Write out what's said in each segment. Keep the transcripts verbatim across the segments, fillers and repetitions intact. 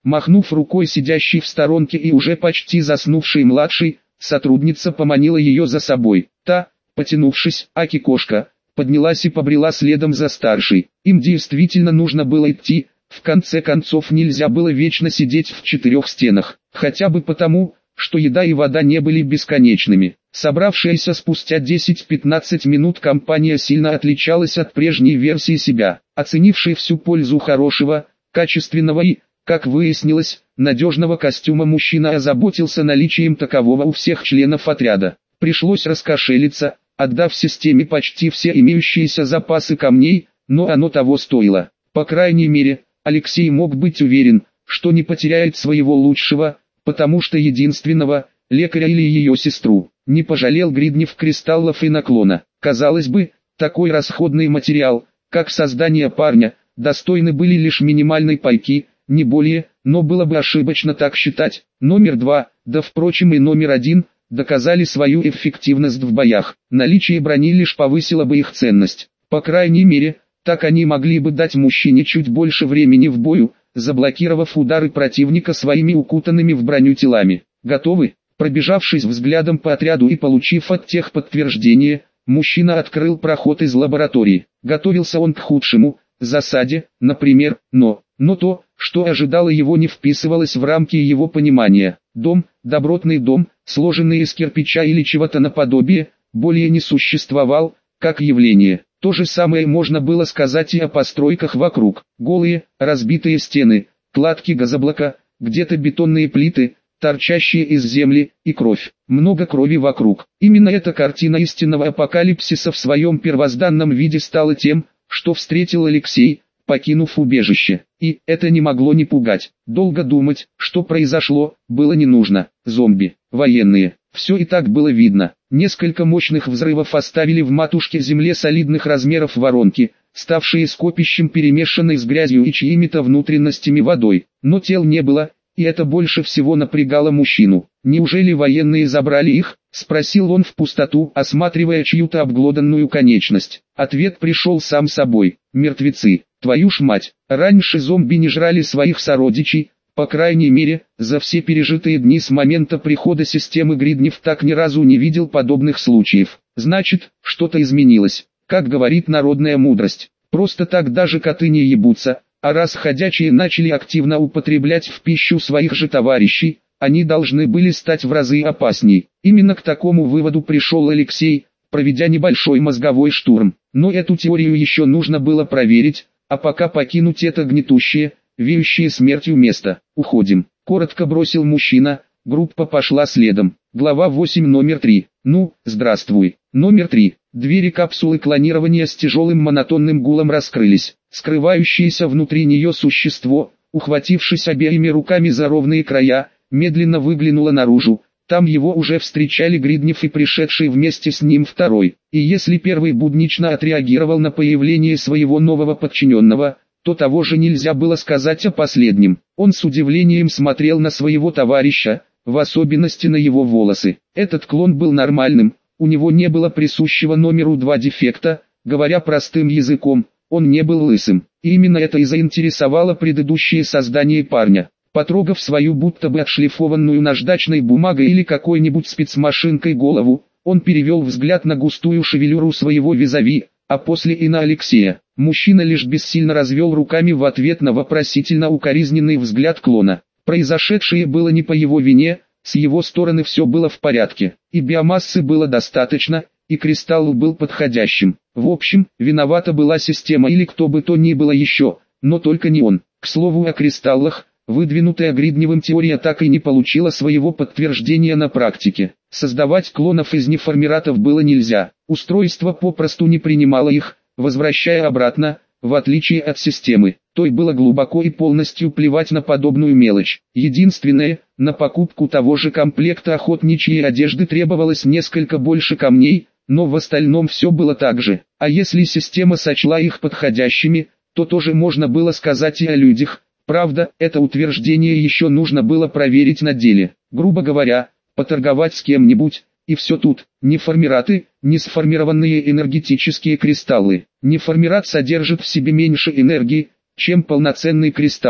Махнув рукой сидящей в сторонке и уже почти заснувшей младшей, сотрудница поманила ее за собой. Та, потянувшись, аки-кошка, поднялась и побрела следом за старшей. Им действительно нужно было идти, в конце концов нельзя было вечно сидеть в четырех стенах, хотя бы потому, что еда и вода не были бесконечными. Собравшаяся спустя десять-пятнадцать минут компания сильно отличалась от прежней версии себя, оценившей всю пользу хорошего, качественного и, как выяснилось, надежного костюма. Мужчина озаботился наличием такового у всех членов отряда. Пришлось раскошелиться, отдав системе почти все имеющиеся запасы камней, но оно того стоило. По крайней мере, Алексей мог быть уверен, что не потеряет своего лучшего, потому что единственного, лекаря или ее сестру, не пожалел Гриднев кристаллов и наклона. Казалось бы, такой расходный материал, как создание парня, достойны были лишь минимальной пайки, не более, но было бы ошибочно так считать. Номер два, да впрочем и номер один, доказали свою эффективность в боях. Наличие брони лишь повысило бы их ценность. По крайней мере, так они могли бы дать мужчине чуть больше времени в бою, заблокировав удары противника своими укутанными в броню телами. Готовы? Пробежавшись взглядом по отряду и получив от тех подтверждение, мужчина открыл проход из лаборатории. Готовился он к худшему, засаде, например, но, но то, что ожидало его, не вписывалось в рамки его понимания. Дом, добротный дом, сложенный из кирпича или чего-то наподобие, более не существовал, как явление. То же самое можно было сказать и о постройках вокруг. Голые, разбитые стены, кладки газоблока, где-то бетонные плиты, торчащие из земли, и кровь. Много крови вокруг. Именно эта картина истинного апокалипсиса в своем первозданном виде стала тем, что встретил Алексей, покинув убежище. И это не могло не пугать. Долго думать, что произошло, было не нужно. Зомби, военные, все и так было видно. Несколько мощных взрывов оставили в матушке земле солидных размеров воронки, ставшие скопищем перемешанной с грязью и чьими-то внутренностями водой. Но тел не было, и это больше всего напрягало мужчину. «Неужели военные забрали их?» — спросил он в пустоту, осматривая чью-то обглоданную конечность. Ответ пришел сам собой. «Мертвецы, твою ж мать!» Раньше зомби не жрали своих сородичей, по крайней мере, за все пережитые дни с момента прихода системы Гриднев так ни разу не видел подобных случаев. Значит, что-то изменилось. Как говорит народная мудрость, просто так даже коты не ебутся, а раз ходячие начали активно употреблять в пищу своих же товарищей, они должны были стать в разы опасней. Именно к такому выводу пришел Алексей, проведя небольшой мозговой штурм. Но эту теорию еще нужно было проверить, а пока покинуть это гнетущее, веющее смертью место. «Уходим», — коротко бросил мужчина, группа пошла следом. Глава восемь, номер три. «Ну, здравствуй». Номер три. Двери капсулы клонирования с тяжелым монотонным гулом раскрылись. Скрывающееся внутри нее существо, ухватившись обеими руками за ровные края, медленно выглянуло наружу. Там его уже встречали Гриднев и пришедший вместе с ним второй. И если первый буднично отреагировал на появление своего нового подчиненного, то того же нельзя было сказать о последнем. Он с удивлением смотрел на своего товарища, в особенности на его волосы. Этот клон был нормальным, у него не было присущего номеру два дефекта, говоря простым языком, он не был лысым. И именно это и заинтересовало предыдущее создание парня. Потрогав свою будто бы отшлифованную наждачной бумагой или какой-нибудь спецмашинкой голову, он перевел взгляд на густую шевелюру своего визави, а после и на Алексея. Мужчина лишь бессильно развел руками в ответ на вопросительно-укоризненный взгляд клона. Произошедшее было не по его вине, с его стороны все было в порядке, и биомассы было достаточно, и кристалл был подходящим. В общем, виновата была система или кто бы то ни было еще, но только не он. К слову о кристаллах, выдвинутая Гридневым теория так и не получила своего подтверждения на практике. Создавать клонов из неформиратов было нельзя, устройство попросту не принимало их, возвращая обратно, в отличие от системы. Той было глубоко и полностью плевать на подобную мелочь. Единственное, на покупку того же комплекта охотничьей одежды требовалось несколько больше камней, но в остальном все было так же. А если система сочла их подходящими, то тоже можно было сказать и о людях. Правда, это утверждение еще нужно было проверить на деле. Грубо говоря, поторговать с кем-нибудь, и все тут. Неформираты, несформированные энергетические кристаллы. Неформират содержит в себе меньше энергии, чем полноценный кристалл.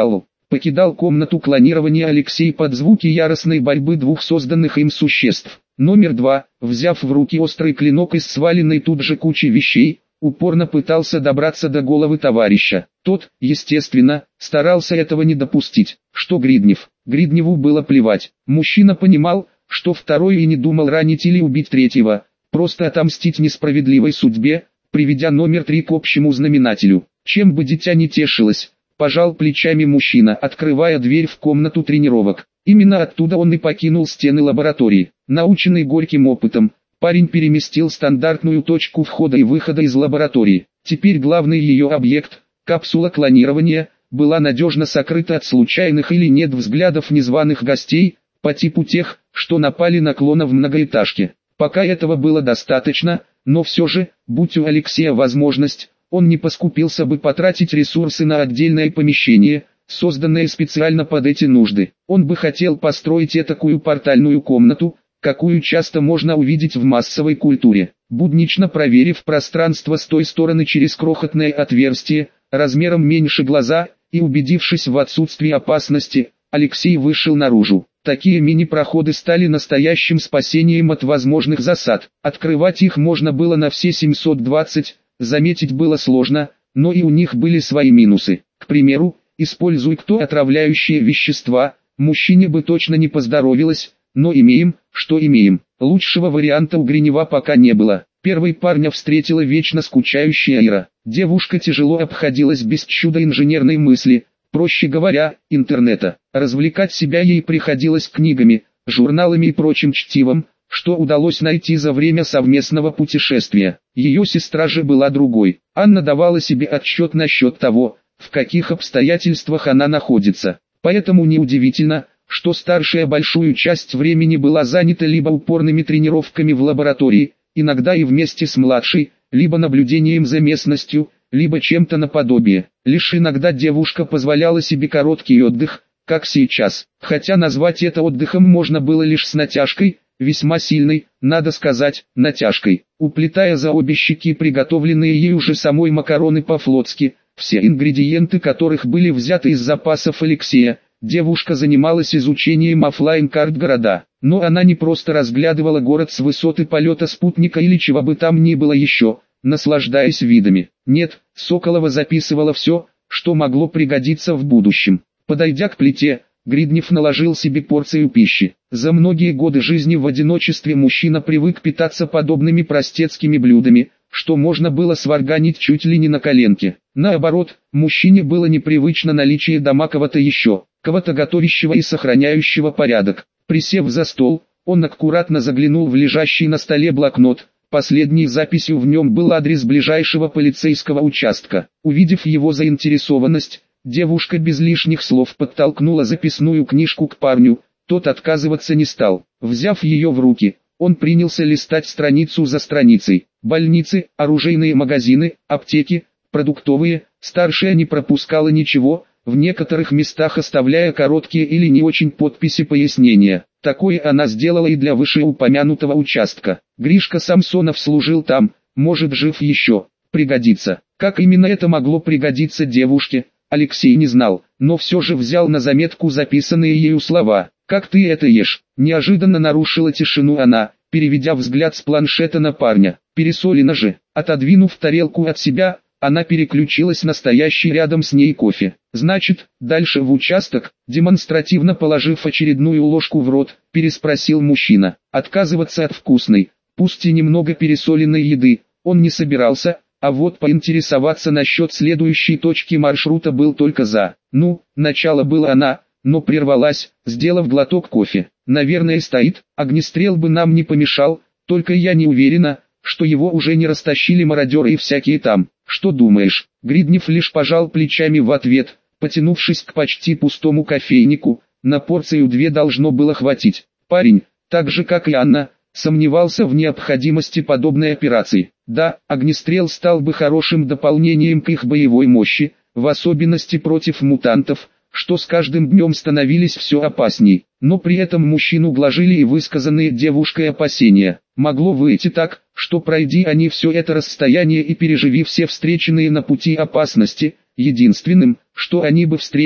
Покидал комнату клонирования Алексей под звуки яростной борьбы двух созданных им существ. Номер два, взяв в руки острый клинок из сваленной тут же кучи вещей, упорно пытался добраться до головы товарища. Тот, естественно, старался этого не допустить. Что Гриднев? Гридневу было плевать. Мужчина понимал, что второй и не думал ранить или убить третьего, просто отомстить несправедливой судьбе, приведя номер три к общему знаменателю. Чем бы дитя не тешилось, пожал плечами мужчина, открывая дверь в комнату тренировок. Именно оттуда он и покинул стены лаборатории. Наученный горьким опытом, парень переместил стандартную точку входа и выхода из лаборатории. Теперь главный ее объект, капсула клонирования, была надежно сокрыта от случайных или нет взглядов незваных гостей, по типу тех, что напали на клона в многоэтажке. Пока этого было достаточно, но все же, будь у Алексея возможность, он не поскупился бы потратить ресурсы на отдельное помещение, созданное специально под эти нужды. Он бы хотел построить этакую портальную комнату, какую часто можно увидеть в массовой культуре. Буднично проверив пространство с той стороны через крохотное отверстие, размером меньше глаза, и убедившись в отсутствии опасности, Алексей вышел наружу. Такие мини-проходы стали настоящим спасением от возможных засад. Открывать их можно было на все семьсот двадцать, заметить было сложно, но и у них были свои минусы. К примеру, используя кто отравляющие вещества, мужчине бы точно не поздоровилось, но имеем, что имеем. Лучшего варианта у Гринева пока не было. Первой парня встретила вечно скучающая Ира. Девушка тяжело обходилась без чуда инженерной мысли, проще говоря, интернета. Развлекать себя ей приходилось книгами, журналами и прочим чтивом, что удалось найти за время совместного путешествия. Ее сестра же была другой. Анна давала себе отчет насчет того, в каких обстоятельствах она находится. Поэтому неудивительно, что старшая большую часть времени была занята либо упорными тренировками в лаборатории, иногда и вместе с младшей, либо наблюдением за местностью, либо чем-то наподобие. Лишь иногда девушка позволяла себе короткий отдых, как сейчас. Хотя назвать это отдыхом можно было лишь с натяжкой, весьма сильной, надо сказать, натяжкой. Уплетая за обе щеки приготовленные ей уже самой макароны по-флотски, все ингредиенты которых были взяты из запасов Алексея, девушка занималась изучением оффлайн-карт города. Но она не просто разглядывала город с высоты полета спутника или чего бы там ни было еще, наслаждаясь видами. Нет, Соколова записывала все, что могло пригодиться в будущем. Подойдя к плите, Гриднев наложил себе порцию пищи. За многие годы жизни в одиночестве мужчина привык питаться подобными простецкими блюдами, что можно было сварганить чуть ли не на коленке. Наоборот, мужчине было непривычно наличие дома кого-то еще, кого-то готовящего и сохраняющего порядок. Присев за стол, он аккуратно заглянул в лежащий на столе блокнот. Последней записью в нем был адрес ближайшего полицейского участка. Увидев его заинтересованность, девушка без лишних слов подтолкнула записную книжку к парню, тот отказываться не стал. Взяв ее в руки, он принялся листать страницу за страницей. Больницы, оружейные магазины, аптеки, продуктовые, старшая не пропускала ничего, в некоторых местах оставляя короткие или не очень подписи пояснения. Такое она сделала и для вышеупомянутого участка. Гришка Самсонов служил там, может жив еще, пригодится. Как именно это могло пригодиться девушке, Алексей не знал, но все же взял на заметку записанные ею слова. «Как ты это ешь?» Неожиданно нарушила тишину она, переведя взгляд с планшета на парня. «Пересолено же». Отодвинув тарелку от себя, она переключилась на стоящий рядом с ней кофе. «Значит, дальше в участок?» Демонстративно положив очередную ложку в рот, переспросил мужчина. Отказываться от вкусной, пусть и немного пересоленной еды, он не собирался, а вот поинтересоваться насчет следующей точки маршрута был только за. Ну, начало было она, но прервалась, сделав глоток кофе. «Наверное стоит, огнестрел бы нам не помешал, только я не уверена, что его уже не растащили мародеры и всякие там. Что думаешь?» Гриднев лишь пожал плечами в ответ, потянувшись к почти пустому кофейнику, на порцию две должно было хватить. Парень, так же как и Анна, сомневался в необходимости подобной операции. Да, огнестрел стал бы хорошим дополнением к их боевой мощи, в особенности против мутантов, что с каждым днем становились все опасней. Но при этом мужчину гложили и высказанные девушкой опасения. Могло выйти так, что пройди они все это расстояние и переживи все встреченные на пути опасности, единственным, что они бы встретили,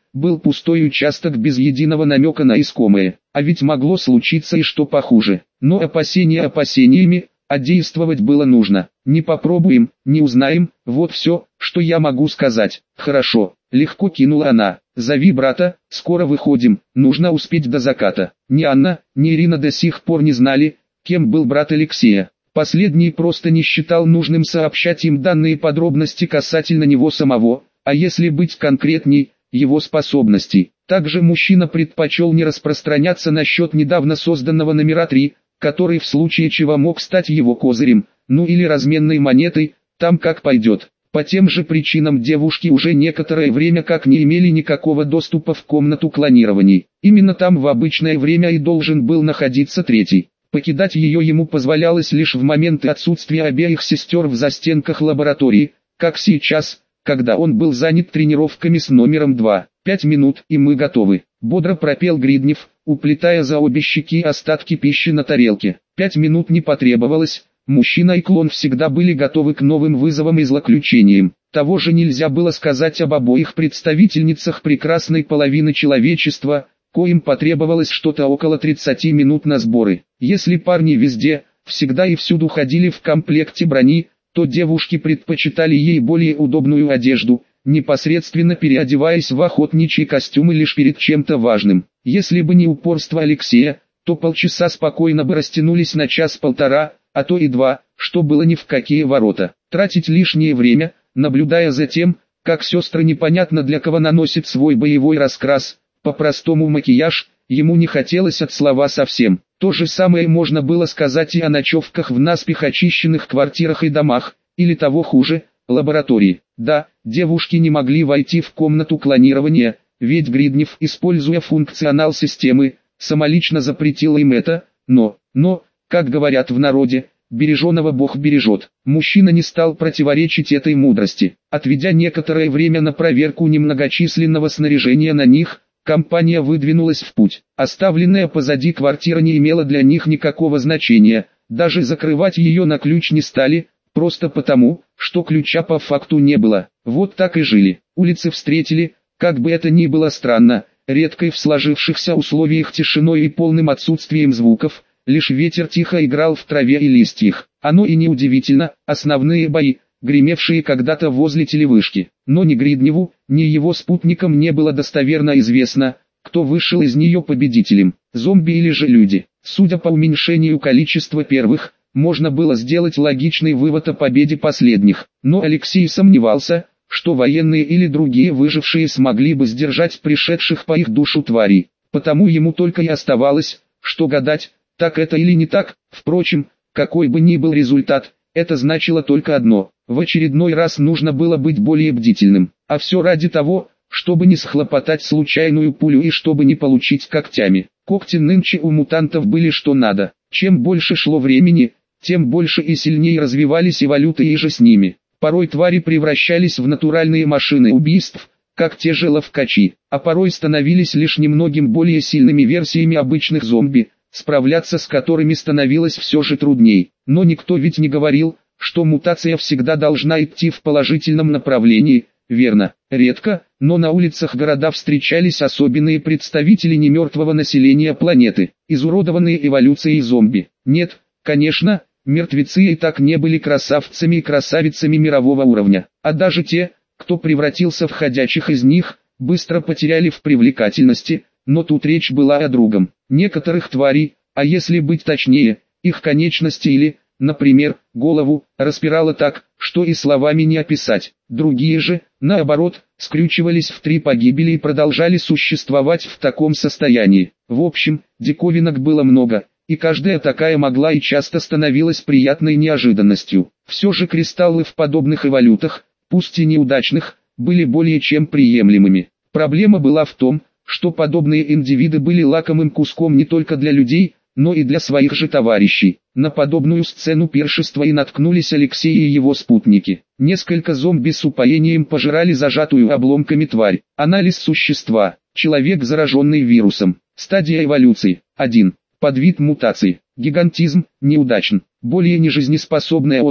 был пустой участок без единого намека на искомое. А ведь могло случиться и что похуже. Но опасения опасениями, а действовать было нужно. Не попробуем, не узнаем, вот все, что я могу сказать. Хорошо, легко кинула она. Зови брата, скоро выходим, нужно успеть до заката. Ни Анна, ни Ирина до сих пор не знали, кем был брат Алексея. Последний просто не считал нужным сообщать им данные подробности касательно него самого, а если быть конкретней, его способностей. Также мужчина предпочел не распространяться насчет недавно созданного номера три, который в случае чего мог стать его козырем, ну или разменной монетой, там как пойдет. По тем же причинам девушки уже некоторое время как не имели никакого доступа в комнату клонирований. Именно там в обычное время и должен был находиться третий. Покидать ее ему позволялось лишь в моменты отсутствия обеих сестер в застенках лаборатории, как сейчас, когда он был занят тренировками с номером два. «Пять минут, и мы готовы», — бодро пропел Гриднев, уплетая за обе щеки остатки пищи на тарелке. Пять минут не потребовалось, мужчина и клон всегда были готовы к новым вызовам и злоключениям. Того же нельзя было сказать об обоих представительницах прекрасной половины человечества, коим потребовалось что-то около тридцати минут на сборы. Если парни везде, всегда и всюду ходили в комплекте брони, то девушки предпочитали ей более удобную одежду, непосредственно переодеваясь в охотничьи костюмы лишь перед чем-то важным. Если бы не упорство Алексея, то полчаса спокойно бы растянулись на час-полтора, а то и два, что было ни в какие ворота. Тратить лишнее время, наблюдая за тем, как сестры непонятно для кого наносят свой боевой раскрас, по-простому макияж, ему не хотелось от слова совсем. То же самое можно было сказать и о ночевках в наспех очищенных квартирах и домах, или того хуже, лаборатории. Да, девушки не могли войти в комнату клонирования, ведь Гриднев, используя функционал системы, самолично запретил им это, но, но, как говорят в народе, береженого Бог бережет. Мужчина не стал противоречить этой мудрости. Отведя некоторое время на проверку немногочисленного снаряжения на них, компания выдвинулась в путь. Оставленная позади квартира не имела для них никакого значения, даже закрывать ее на ключ не стали, просто потому, что ключа по факту не было. Вот так и жили. Улицы встретили, как бы это ни было странно, редкой в сложившихся условиях тишиной и полным отсутствием звуков, лишь ветер тихо играл в траве и листьях. Оно и неудивительно, основные бои, гремевшие когда-то возле телевышки. Но ни Гридневу, ни его спутникам не было достоверно известно, кто вышел из нее победителем, зомби или же люди. Судя по уменьшению количества первых, можно было сделать логичный вывод о победе последних. Но Алексей сомневался, что военные или другие выжившие смогли бы сдержать пришедших по их душу тварей. Потому ему только и оставалось, что гадать, так это или не так. Впрочем, какой бы ни был результат, это значило только одно: в очередной раз нужно было быть более бдительным. А все ради того, чтобы не схлопотать случайную пулю и чтобы не получить когтями. Когти нынче у мутантов были что надо. Чем больше шло времени, тем больше и сильнее развивались эволюты и же с ними. Порой твари превращались в натуральные машины убийств, как те же ловкачи, а порой становились лишь немногим более сильными версиями обычных зомби, справляться с которыми становилось все же трудней. Но никто ведь не говорил, что мутация всегда должна идти в положительном направлении, верно? Редко, но на улицах города встречались особенные представители немертвого населения планеты, изуродованные эволюцией зомби. Нет, конечно, мертвецы и так не были красавцами и красавицами мирового уровня, а даже те, кто превратился в ходячих из них, быстро потеряли в привлекательности, но тут речь была о другом. Некоторых тварей, а если быть точнее, их конечности или, например, голову, распирало так, что и словами не описать. Другие же, наоборот, скрючивались в три погибели и продолжали существовать в таком состоянии. В общем, диковинок было много, и каждая такая могла и часто становилась приятной неожиданностью. Все же кристаллы в подобных эволютах, пусть и неудачных, были более чем приемлемыми. Проблема была в том, что подобные индивиды были лакомым куском не только для людей, но и для своих же товарищей. На подобную сцену пиршества и наткнулись Алексей и его спутники. Несколько зомби с упоением пожирали зажатую обломками тварь. Анализ существа. Человек, зараженный вирусом. Стадия эволюции. один. Подвид мутации. Гигантизм, неудачен. Более нежизнеспособная особь,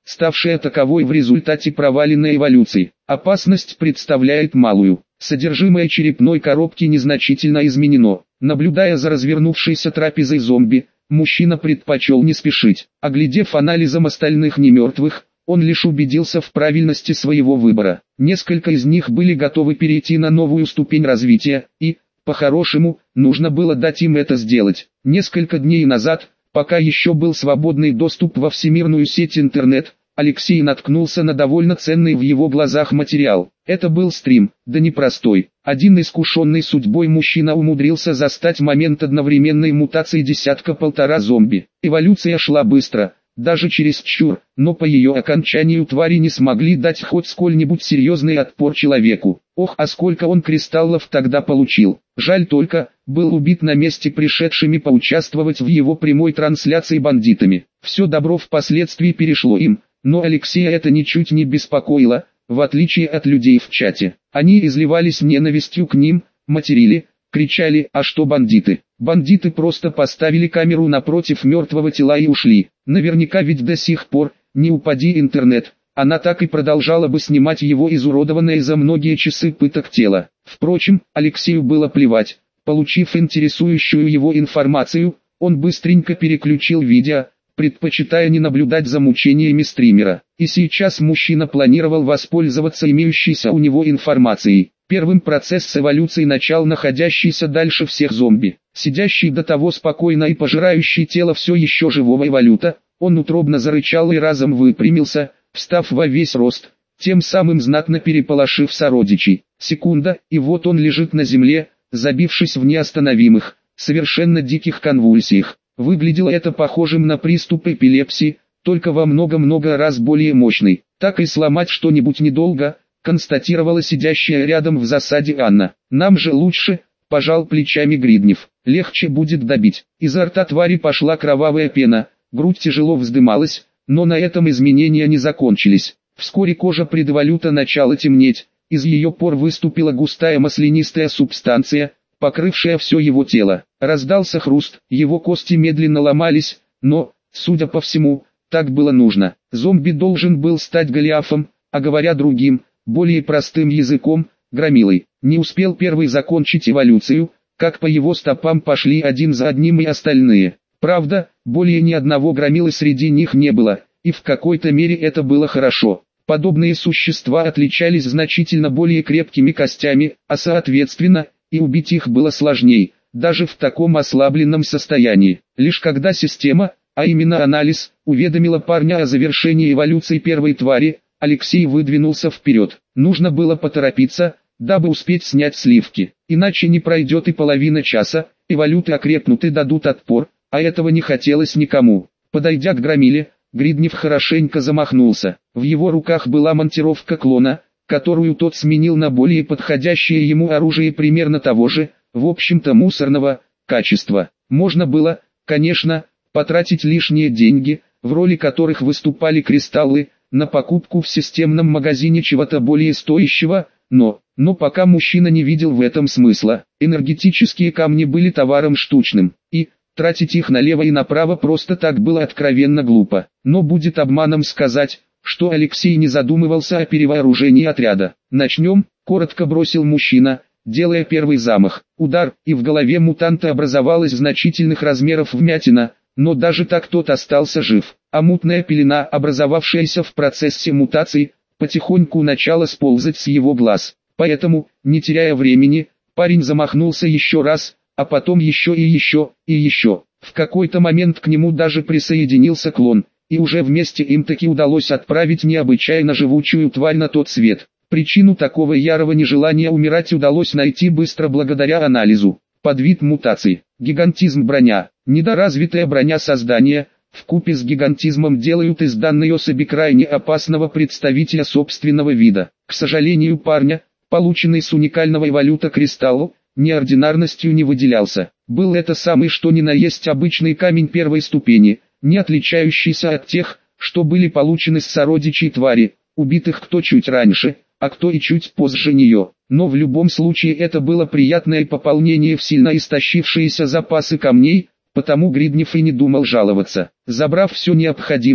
ставшая таковой в результате проваленной эволюции. Опасность представляет малую. Содержимое черепной коробки незначительно изменено. Наблюдая за развернувшейся трапезой зомби, мужчина предпочел не спешить. Оглядев анализом остальных немертвых, он лишь убедился в правильности своего выбора. Несколько из них были готовы перейти на новую ступень развития, и, по-хорошему, нужно было дать им это сделать. Несколько дней назад, пока еще был свободный доступ во всемирную сеть интернет, Алексей наткнулся на довольно ценный в его глазах материал. Это был стрим, да непростой. Один искушенный судьбой мужчина умудрился застать момент одновременной мутации десятка-полтора зомби. Эволюция шла быстро, даже чересчур, но по ее окончанию твари не смогли дать хоть сколь-нибудь серьезный отпор человеку. Ох, а сколько он кристаллов тогда получил. Жаль только, был убит на месте пришедшими поучаствовать в его прямой трансляции бандитами. Все добро впоследствии перешло им, но Алексея это ничуть не беспокоило, в отличие от людей в чате. Они изливались ненавистью к ним, материли, кричали: «А что бандиты?» Бандиты просто поставили камеру напротив мертвого тела и ушли. Наверняка ведь до сих пор, не упади интернет, она так и продолжала бы снимать его изуродованное за многие часы пыток тело. Впрочем, Алексею было плевать. Получив интересующую его информацию, он быстренько переключил видео, предпочитая не наблюдать за мучениями стримера. И сейчас мужчина планировал воспользоваться имеющейся у него информацией. Первым процесс эволюции начал находящийся дальше всех зомби. Сидящий до того спокойно и пожирающий тело все еще живого эволюта, он утробно зарычал и разом выпрямился, встав во весь рост, тем самым знатно переполошив сородичей. Секунда, и вот он лежит на земле, забившись в неостановимых, совершенно диких конвульсиях. Выглядело это похожим на приступ эпилепсии, только во много-много раз более мощный. Так и сломать что-нибудь недолго, констатировала сидящая рядом в засаде Анна. Нам же лучше, пожал плечами Гриднев. Легче будет добить. Изо рта твари пошла кровавая пена, грудь тяжело вздымалась, но на этом изменения не закончились. Вскоре кожа предвалюта начала темнеть, из ее пор выступила густая маслянистая субстанция, покрывшая все его тело. Раздался хруст, его кости медленно ломались, но, судя по всему, так было нужно. Зомби должен был стать Голиафом, а говоря другим, более простым языком, громилой. Не успел первый закончить эволюцию, как по его стопам пошли один за одним и остальные. Правда, более ни одного громилы среди них не было, и в какой-то мере это было хорошо. Подобные существа отличались значительно более крепкими костями, а соответственно, и убить их было сложнее, даже в таком ослабленном состоянии. Лишь когда система, а именно анализ, уведомила парня о завершении эволюции первой твари, Алексей выдвинулся вперед. Нужно было поторопиться, дабы успеть снять сливки, иначе не пройдет и половина часа, эволюты окрепнут и дадут отпор, а этого не хотелось никому. Подойдя к громиле, Гриднев хорошенько замахнулся. В его руках была монтировка клона, которую тот сменил на более подходящее ему оружие примерно того же, в общем-то мусорного, качества. Можно было, конечно, потратить лишние деньги, в роли которых выступали кристаллы, на покупку в системном магазине чего-то более стоящего, но, но пока мужчина не видел в этом смысла. Энергетические камни были товаром штучным, и тратить их налево и направо просто так было откровенно глупо. Но будет обманом сказать, что Алексей не задумывался о перевооружении отряда. «Начнем», — коротко бросил мужчина, делая первый замах. Удар, и в голове мутанта образовалась значительных размеров вмятина, но даже так тот остался жив. А мутная пелена, образовавшаяся в процессе мутации, потихоньку начала сползать с его глаз. Поэтому, не теряя времени, парень замахнулся еще раз, а потом еще и еще, и еще. В какой-то момент к нему даже присоединился клон, и уже вместе им таки удалось отправить необычайно живучую тварь на тот свет. Причину такого ярого нежелания умирать удалось найти быстро благодаря анализу. Подвид мутации. Гигантизм броня. Недоразвитая броня создания, вкупе с гигантизмом делают из данной особи крайне опасного представителя собственного вида. К сожалению, парня, полученный с уникального эволюта кристалла, неординарностью не выделялся. Был это самый что ни на есть обычный камень первой ступени, не отличающийся от тех, что были получены с сородичей твари, убитых кто чуть раньше, а кто и чуть позже нее. Но в любом случае это было приятное пополнение в сильно истощившиеся запасы камней, потому Гриднев и не думал жаловаться. Забрав все необходимое,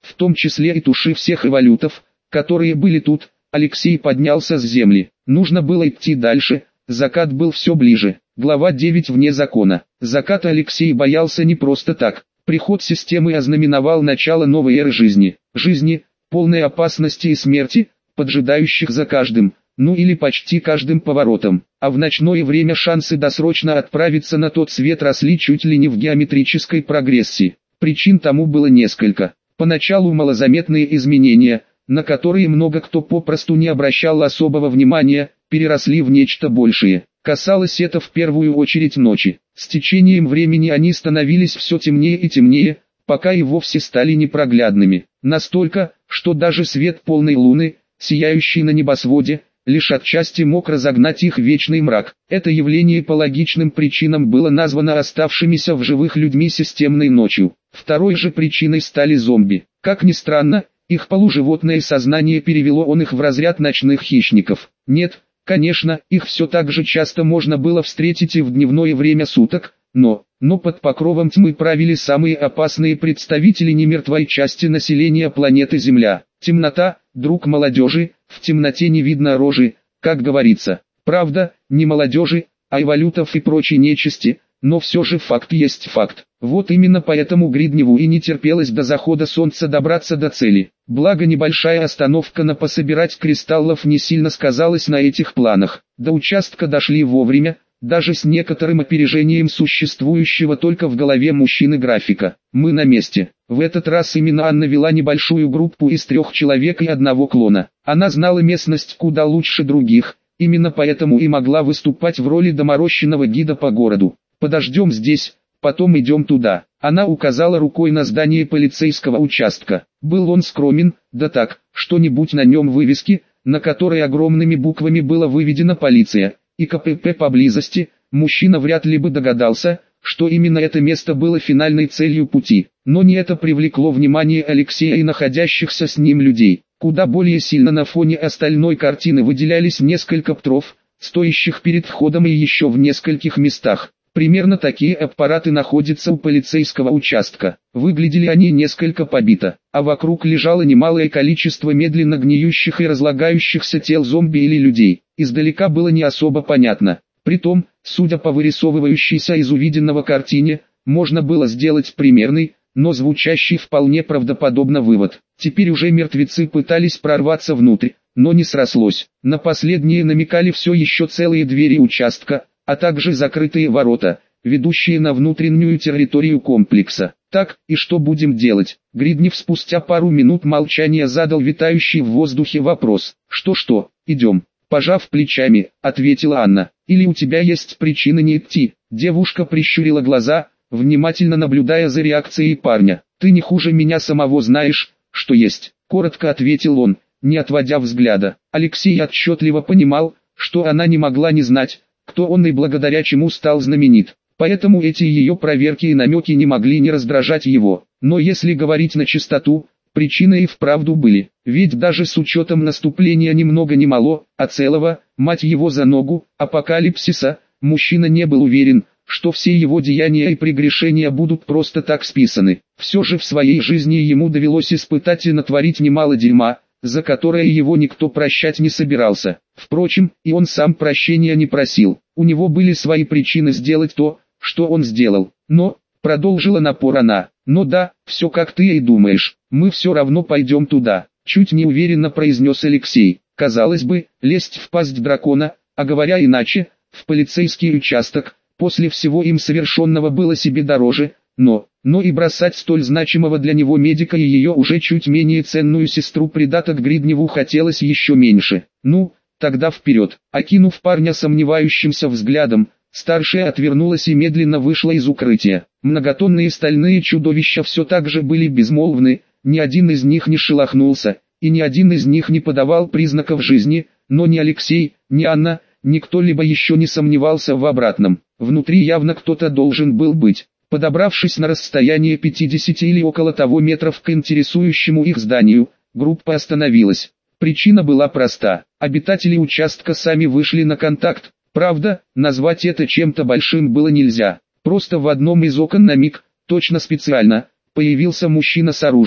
в том числе и туши всех эволютов, которые были тут. Алексей поднялся с земли. Нужно было идти дальше, закат был все ближе. Глава девять. Вне закона. Заката Алексей боялся не просто так. Приход системы ознаменовал начало новой эры жизни. Жизни, полной опасности и смерти, поджидающих за каждым, ну или почти каждым поворотом. А в ночное время шансы досрочно отправиться на тот свет росли чуть ли не в геометрической прогрессии. Причин тому было несколько. Поначалу малозаметные изменения, на которые много кто попросту не обращал особого внимания, переросли в нечто большее. Касалось это в первую очередь ночи. С течением времени они становились все темнее и темнее, пока и вовсе стали непроглядными. Настолько, что даже свет полной луны, сияющий на небосводе, лишь отчасти мог разогнать их вечный мрак. Это явление по логичным причинам было названо оставшимися в живых людьми системной ночью. Второй же причиной стали зомби. Как ни странно, их полуживотное сознание перевело он их в разряд ночных хищников. Нет, конечно, их все так же часто можно было встретить и в дневное время суток, но, но под покровом тьмы правили самые опасные представители немертвой части населения планеты Земля. Темнота, друг молодежи, в темноте не видно рожи, как говорится. Правда, не молодежи, а эволютов и прочей нечисти, но все же факт есть факт. Вот именно поэтому Гридневу и не терпелось до захода солнца добраться до цели. Благо небольшая остановка на пособирать кристаллов не сильно сказалась на этих планах. До участка дошли вовремя, даже с некоторым опережением существующего только в голове мужчины графика. Мы на месте. В этот раз именно Анна вела небольшую группу из трех человек и одного клона. Она знала местность куда лучше других, именно поэтому и могла выступать в роли доморощенного гида по городу. «Подождем здесь, потом идем туда». Она указала рукой на здание полицейского участка. Был он скромен, да так, что-нибудь на нем вывески, на которой огромными буквами было выведено «Полиция» и ка пэ пэ поблизости. Мужчина вряд ли бы догадался, что именно это место было финальной целью пути. Но не это привлекло внимание Алексея и находящихся с ним людей. Куда более сильно на фоне остальной картины выделялись несколько птров, стоящих перед входом и еще в нескольких местах. Примерно такие аппараты находятся у полицейского участка. Выглядели они несколько побито, а вокруг лежало немалое количество медленно гниющих и разлагающихся тел зомби или людей. Издалека было не особо понятно. Притом, судя по вырисовывающейся из увиденного картине, можно было сделать примерный, но звучащий вполне правдоподобно вывод. Теперь уже мертвецы пытались прорваться внутрь, но не срослось. На последние намекали все еще целые двери участка, а также закрытые ворота, ведущие на внутреннюю территорию комплекса. Так, и что будем делать? Гриднев спустя пару минут молчания задал витающий в воздухе вопрос. Что-что, идем? Пожав плечами, ответила Анна. Или у тебя есть причины не идти? Девушка прищурила глаза, внимательно наблюдая за реакцией парня. Ты не хуже меня самого знаешь, что есть. Коротко ответил он, не отводя взгляда. Алексей отчетливо понимал, что она не могла не знать, кто он и благодаря чему стал знаменит. Поэтому эти ее проверки и намеки не могли не раздражать его. Но если говорить на чистоту, причины и вправду были. Ведь даже с учетом наступления ни много ни мало, а целого, мать его за ногу, апокалипсиса, мужчина не был уверен, что все его деяния и прегрешения будут просто так списаны. Все же в своей жизни ему довелось испытать и натворить немало дерьма, за которое его никто прощать не собирался. Впрочем, и он сам прощения не просил. У него были свои причины сделать то, что он сделал. Но, продолжила напор она, но да, все как ты и думаешь, мы все равно пойдем туда. Чуть неуверенно произнес Алексей. Казалось бы, лезть в пасть дракона, а говоря иначе, в полицейский участок, после всего им совершенного было себе дороже, но... Но и бросать столь значимого для него медика и ее уже чуть менее ценную сестру придаток Гридневу хотелось еще меньше. Ну, тогда вперед. Окинув парня сомневающимся взглядом, старшая отвернулась и медленно вышла из укрытия. Многотонные стальные чудовища все так же были безмолвны, ни один из них не шелохнулся, и ни один из них не подавал признаков жизни, но ни Алексей, ни Анна, ни кто-либо еще не сомневался в обратном. Внутри явно кто-то должен был быть. Подобравшись на расстояние пятидесяти или около того метров к интересующему их зданию, группа остановилась. Причина была проста. Обитатели участка сами вышли на контакт. Правда, назвать это чем-то большим было нельзя. Просто в одном из окон на миг, точно специально, появился мужчина с оружием.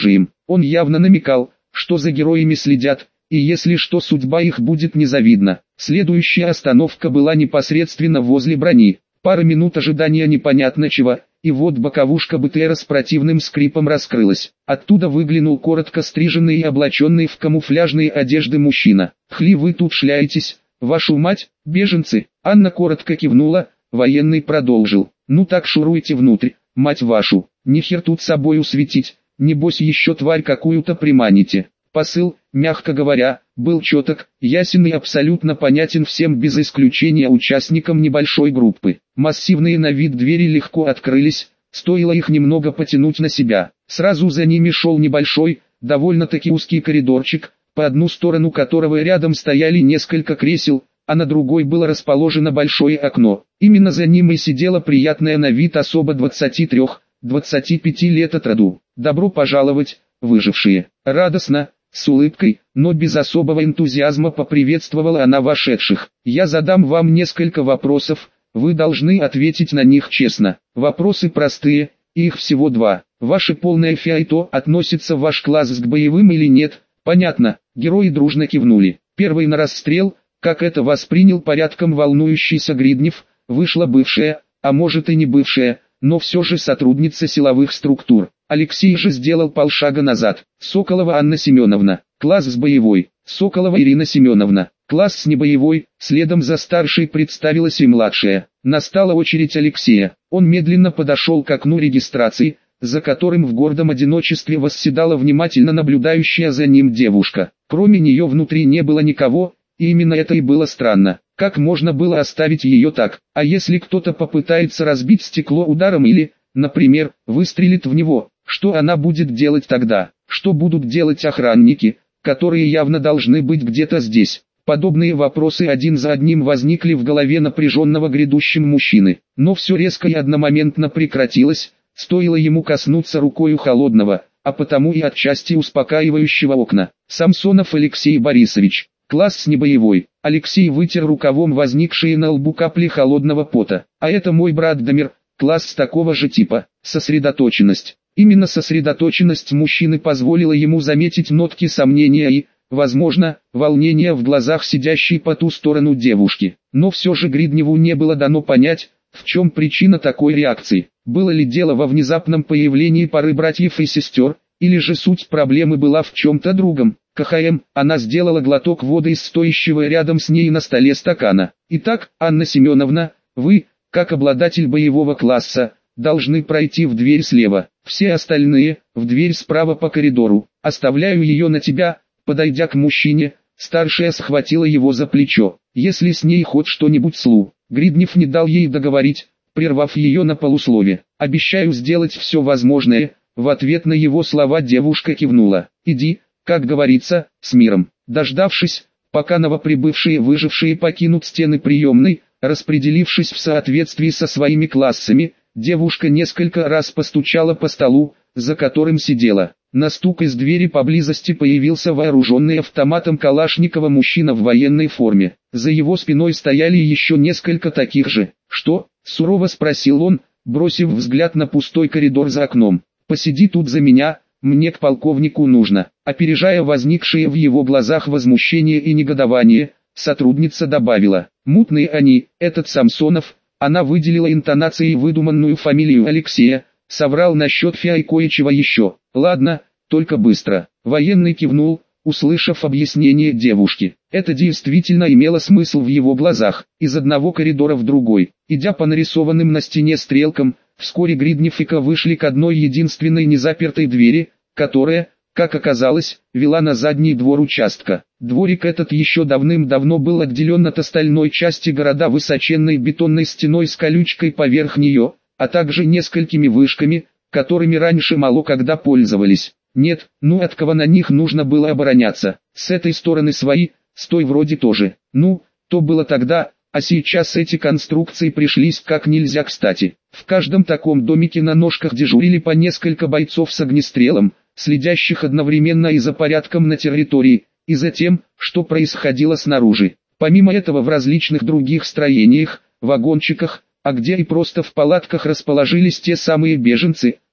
Он явно намекал, что за героями следят, и если что, судьба их будет незавидна. Следующая остановка была непосредственно возле брони. Пара минут ожидания непонятно чего, и вот боковушка БТРа с противным скрипом раскрылась. Оттуда выглянул коротко стриженный и облаченный в камуфляжные одежды мужчина. «Хли, вы тут шляетесь, вашу мать, беженцы?» Анна коротко кивнула, военный продолжил. «Ну так шуруйте внутрь, мать вашу, не хер тут собою светить, небось еще тварь какую-то приманите». Посыл, мягко говоря, был четок, ясен и абсолютно понятен всем без исключения участникам небольшой группы. Массивные на вид двери легко открылись, стоило их немного потянуть на себя. Сразу за ними шел небольшой, довольно-таки узкий коридорчик, по одну сторону которого рядом стояли несколько кресел, а на другой было расположено большое окно. Именно за ним и сидела приятная на вид особа двадцати трёх — двадцати пяти лет от роду. «Добро пожаловать, выжившие!» Радостно, с улыбкой, но без особого энтузиазма поприветствовала она вошедших. «Я задам вам несколько вопросов, вы должны ответить на них честно. Вопросы простые, их всего два. Ваше полное фиайто, относится ваш класс к боевым или нет?» «Понятно», герои дружно кивнули. Первый на расстрел, как это воспринял порядком волнующийся Гриднев, вышла бывшая, а может и не бывшая, но все же сотрудница силовых структур. Алексей же сделал полшага назад. Соколова Анна Семеновна, класс с боевой. Соколова Ирина Семеновна, класс с небоевой. Следом за старшей представилась и младшая. Настала очередь Алексея. Он медленно подошел к окну регистрации, за которым в гордом одиночестве восседала внимательно наблюдающая за ним девушка. Кроме нее внутри не было никого, и именно это и было странно. Как можно было оставить ее так? А если кто-то попытается разбить стекло ударом или, например, выстрелит в него, что она будет делать тогда? Что будут делать охранники, которые явно должны быть где-то здесь? Подобные вопросы один за одним возникли в голове напряженного грядущим мужчины. Но все резко и одномоментно прекратилось, стоило ему коснуться рукою холодного, а потому и отчасти успокаивающего окна. Самсонов Алексей Борисович, класс с небоевой. Алексей вытер рукавом возникшие на лбу капли холодного пота. А это мой брат Дамир, класс с такого же типа. Сосредоточенность. Именно сосредоточенность мужчины позволила ему заметить нотки сомнения и, возможно, волнения в глазах сидящей по ту сторону девушки. Но все же Гридневу не было дано понять, в чем причина такой реакции. Было ли дело во внезапном появлении пары братьев и сестер, или же суть проблемы была в чем-то другом. КХМ, она сделала глоток воды из стоящего рядом с ней на столе стакана. «Итак, Анна Семеновна, вы, как обладатель боевого класса, должны пройти в дверь слева, все остальные – в дверь справа по коридору. Оставляю ее на тебя». Подойдя к мужчине, старшая схватила его за плечо. «Если с ней хоть что-нибудь слу». Гриднев не дал ей договорить, прервав ее на полуслове. «Обещаю сделать все возможное». В ответ на его слова девушка кивнула. «Иди, как говорится, с миром». Дождавшись, пока новоприбывшие выжившие покинут стены приемной, распределившись в соответствии со своими классами, девушка несколько раз постучала по столу, за которым сидела. На стук из двери поблизости появился вооруженный автоматом Калашникова мужчина в военной форме. За его спиной стояли еще несколько таких же. «Что?» – сурово спросил он, бросив взгляд на пустой коридор за окном. «Посиди тут за меня, мне к полковнику нужно». Опережая возникшие в его глазах возмущение и негодование, сотрудница добавила: «Мутные они, этот Самсонов». Она выделила интонацией выдуманную фамилию Алексея, соврал насчет Фиа и кое-чего еще. «Ладно, только быстро». Военный кивнул, услышав объяснение девушки. Это действительно имело смысл в его глазах. Из одного коридора в другой, идя по нарисованным на стене стрелкам, вскоре Гриднев и Ка вышли к одной единственной незапертой двери, которая, как оказалось, вела на задний двор участка. Дворик этот еще давным-давно был отделен от остальной части города высоченной бетонной стеной с колючкой поверх нее, а также несколькими вышками, которыми раньше мало когда пользовались. Нет, ну от кого на них нужно было обороняться? С этой стороны свои, с той вроде тоже. Ну, то было тогда, а сейчас эти конструкции пришлись как нельзя кстати. В каждом таком домике на ножках дежурили по несколько бойцов с огнестрелом, следящих одновременно и за порядком на территории, и за тем, что происходило снаружи. Помимо этого в различных других строениях, вагончиках, а где и просто в палатках расположились те самые беженцы,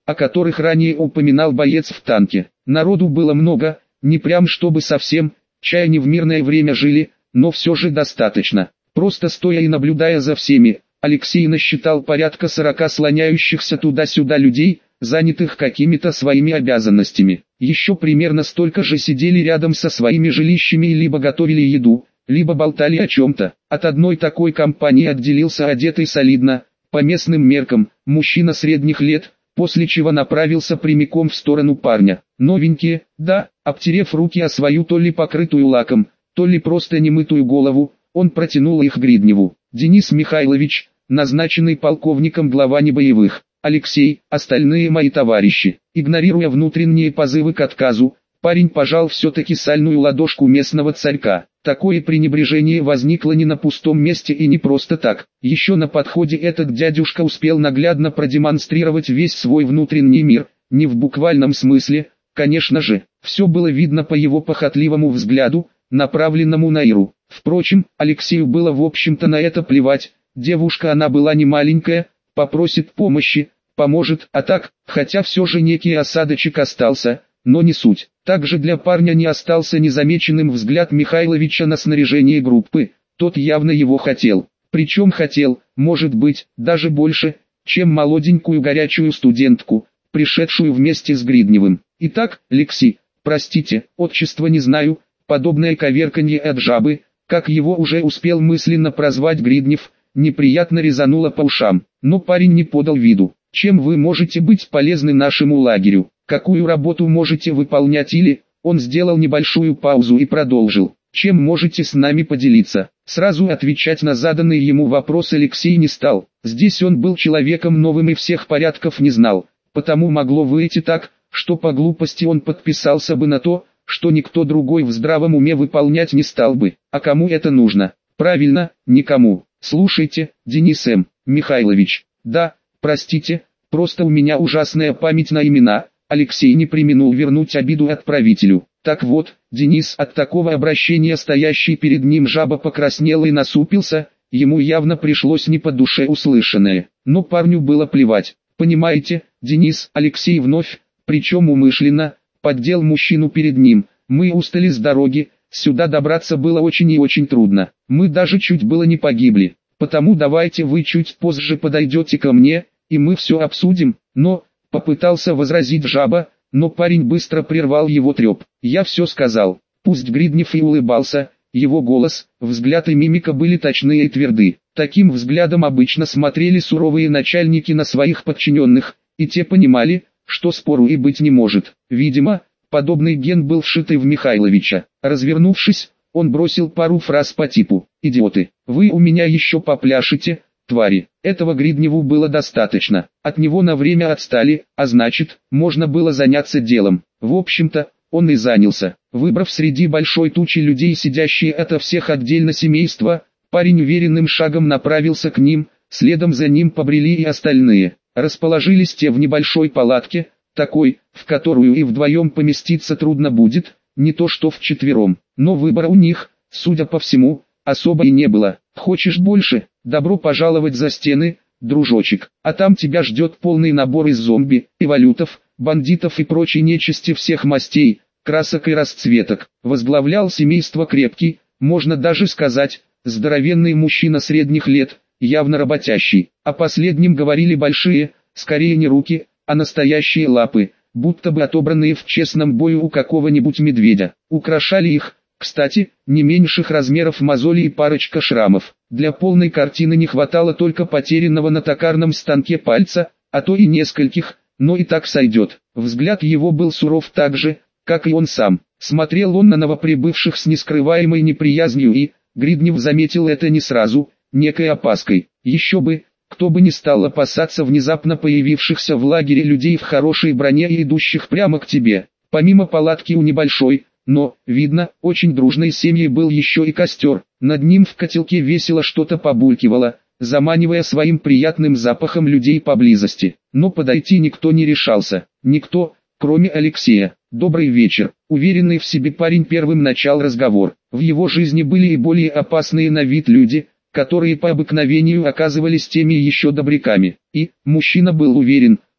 о которых ранее упоминал боец в танке. Народу было много, не прям чтобы совсем, чай не в мирное время жили, но все же достаточно. Просто стоя и наблюдая за всеми, Алексей насчитал порядка сорока слоняющихся туда-сюда людей, занятых какими-то своими обязанностями. Еще примерно столько же сидели рядом со своими жилищами и либо готовили еду, либо болтали о чем-то. От одной такой компании отделился одетый солидно, по местным меркам, мужчина средних лет, после чего направился прямиком в сторону парня. Новенькие, да, обтерев руки о свою то ли покрытую лаком, то ли просто немытую голову, он протянул их Гридневу. Денис Михайлович, назначенный полковником глава небоевых. Алексей, остальные мои товарищи. Игнорируя внутренние позывы к отказу, парень пожал все-таки сальную ладошку местного царька. Такое пренебрежение возникло не на пустом месте и не просто так. Еще на подходе этот дядюшка успел наглядно продемонстрировать весь свой внутренний мир, не в буквальном смысле, конечно же. Все было видно по его похотливому взгляду, направленному на Иру. Впрочем, Алексею было в общем-то на это плевать, девушка она была не маленькая, попросит помощи, поможет, а так, хотя все же некий осадочек остался, но не суть. Также для парня не остался незамеченным взгляд Михайловича на снаряжение группы, тот явно его хотел. Причем хотел, может быть, даже больше, чем молоденькую горячую студентку, пришедшую вместе с Гридневым. Итак, Лекси, простите, отчество не знаю, подобное коверканье от жабы, как его уже успел мысленно прозвать Гриднев, неприятно резануло по ушам. Но парень не подал виду. Чем вы можете быть полезны нашему лагерю? Какую работу можете выполнять или... Он сделал небольшую паузу и продолжил. Чем можете с нами поделиться? Сразу отвечать на заданный ему вопрос Алексей не стал. Здесь он был человеком новым и всех порядков не знал. Потому могло выйти так, что по глупости он подписался бы на то, что никто другой в здравом уме выполнять не стал бы. А кому это нужно? Правильно, никому. Слушайте, Денис М. Михайлович. Да, простите, просто у меня ужасная память на имена. Алексей не преминул вернуть обиду отправителю. Так вот, Денис, от такого обращения стоящий перед ним жаба покраснел и насупился, ему явно пришлось не по душе услышанное. Но парню было плевать. Понимаете, Денис, Алексей вновь, причем умышленно, поддел мужчину перед ним. Мы устали с дороги, сюда добраться было очень и очень трудно. Мы даже чуть было не погибли. Потому давайте вы чуть позже подойдете ко мне, и мы все обсудим. Но, попытался возразить жаба, но парень быстро прервал его треп. Я все сказал. Пусть Гриднев и улыбался, его голос, взгляд и мимика были точные и тверды. Таким взглядом обычно смотрели суровые начальники на своих подчиненных, и те понимали, что спору и быть не может. Видимо, подобный ген был вшитый в Михайловича. Развернувшись, он бросил пару фраз по типу: «Идиоты, вы у меня еще попляшете, твари». Этого Гридневу было достаточно. От него на время отстали, а значит, можно было заняться делом. В общем-то, он и занялся. Выбрав среди большой тучи людей, сидящие ото всех отдельно семейства, парень уверенным шагом направился к ним, следом за ним побрели и остальные. Расположились те в небольшой палатке, такой, в которую и вдвоем поместиться трудно будет, не то что вчетвером. Но выбора у них, судя по всему, особо и не было. Хочешь больше? Добро пожаловать за стены, дружочек. А там тебя ждет полный набор из зомби, эволютов, бандитов и прочей нечисти всех мастей, красок и расцветок. Возглавлял семейство крепкий, можно даже сказать, здоровенный мужчина средних лет, явно работящий. О последнем говорили большие, скорее не руки, а настоящие лапы, будто бы отобранные в честном бою у какого-нибудь медведя. Украшали их, кстати, не меньших размеров мозоли и парочка шрамов. Для полной картины не хватало только потерянного на токарном станке пальца, а то и нескольких, но и так сойдет. Взгляд его был суров так же, как и он сам. Смотрел он на новоприбывших с нескрываемой неприязнью и, Гриднев заметил это не сразу, некой опаской. Еще бы, кто бы не стал опасаться внезапно появившихся в лагере людей в хорошей броне и идущих прямо к тебе. Помимо палатки у небольшой, но, видно, очень дружной семьи был еще и костер. Над ним в котелке весело что-то побулькивало, заманивая своим приятным запахом людей поблизости. Но подойти никто не решался. Никто, кроме Алексея. «Добрый вечер». Уверенный в себе парень первым начал разговор. В его жизни были и более опасные на вид люди, которые по обыкновению оказывались теми еще добряками. И, мужчина был уверен,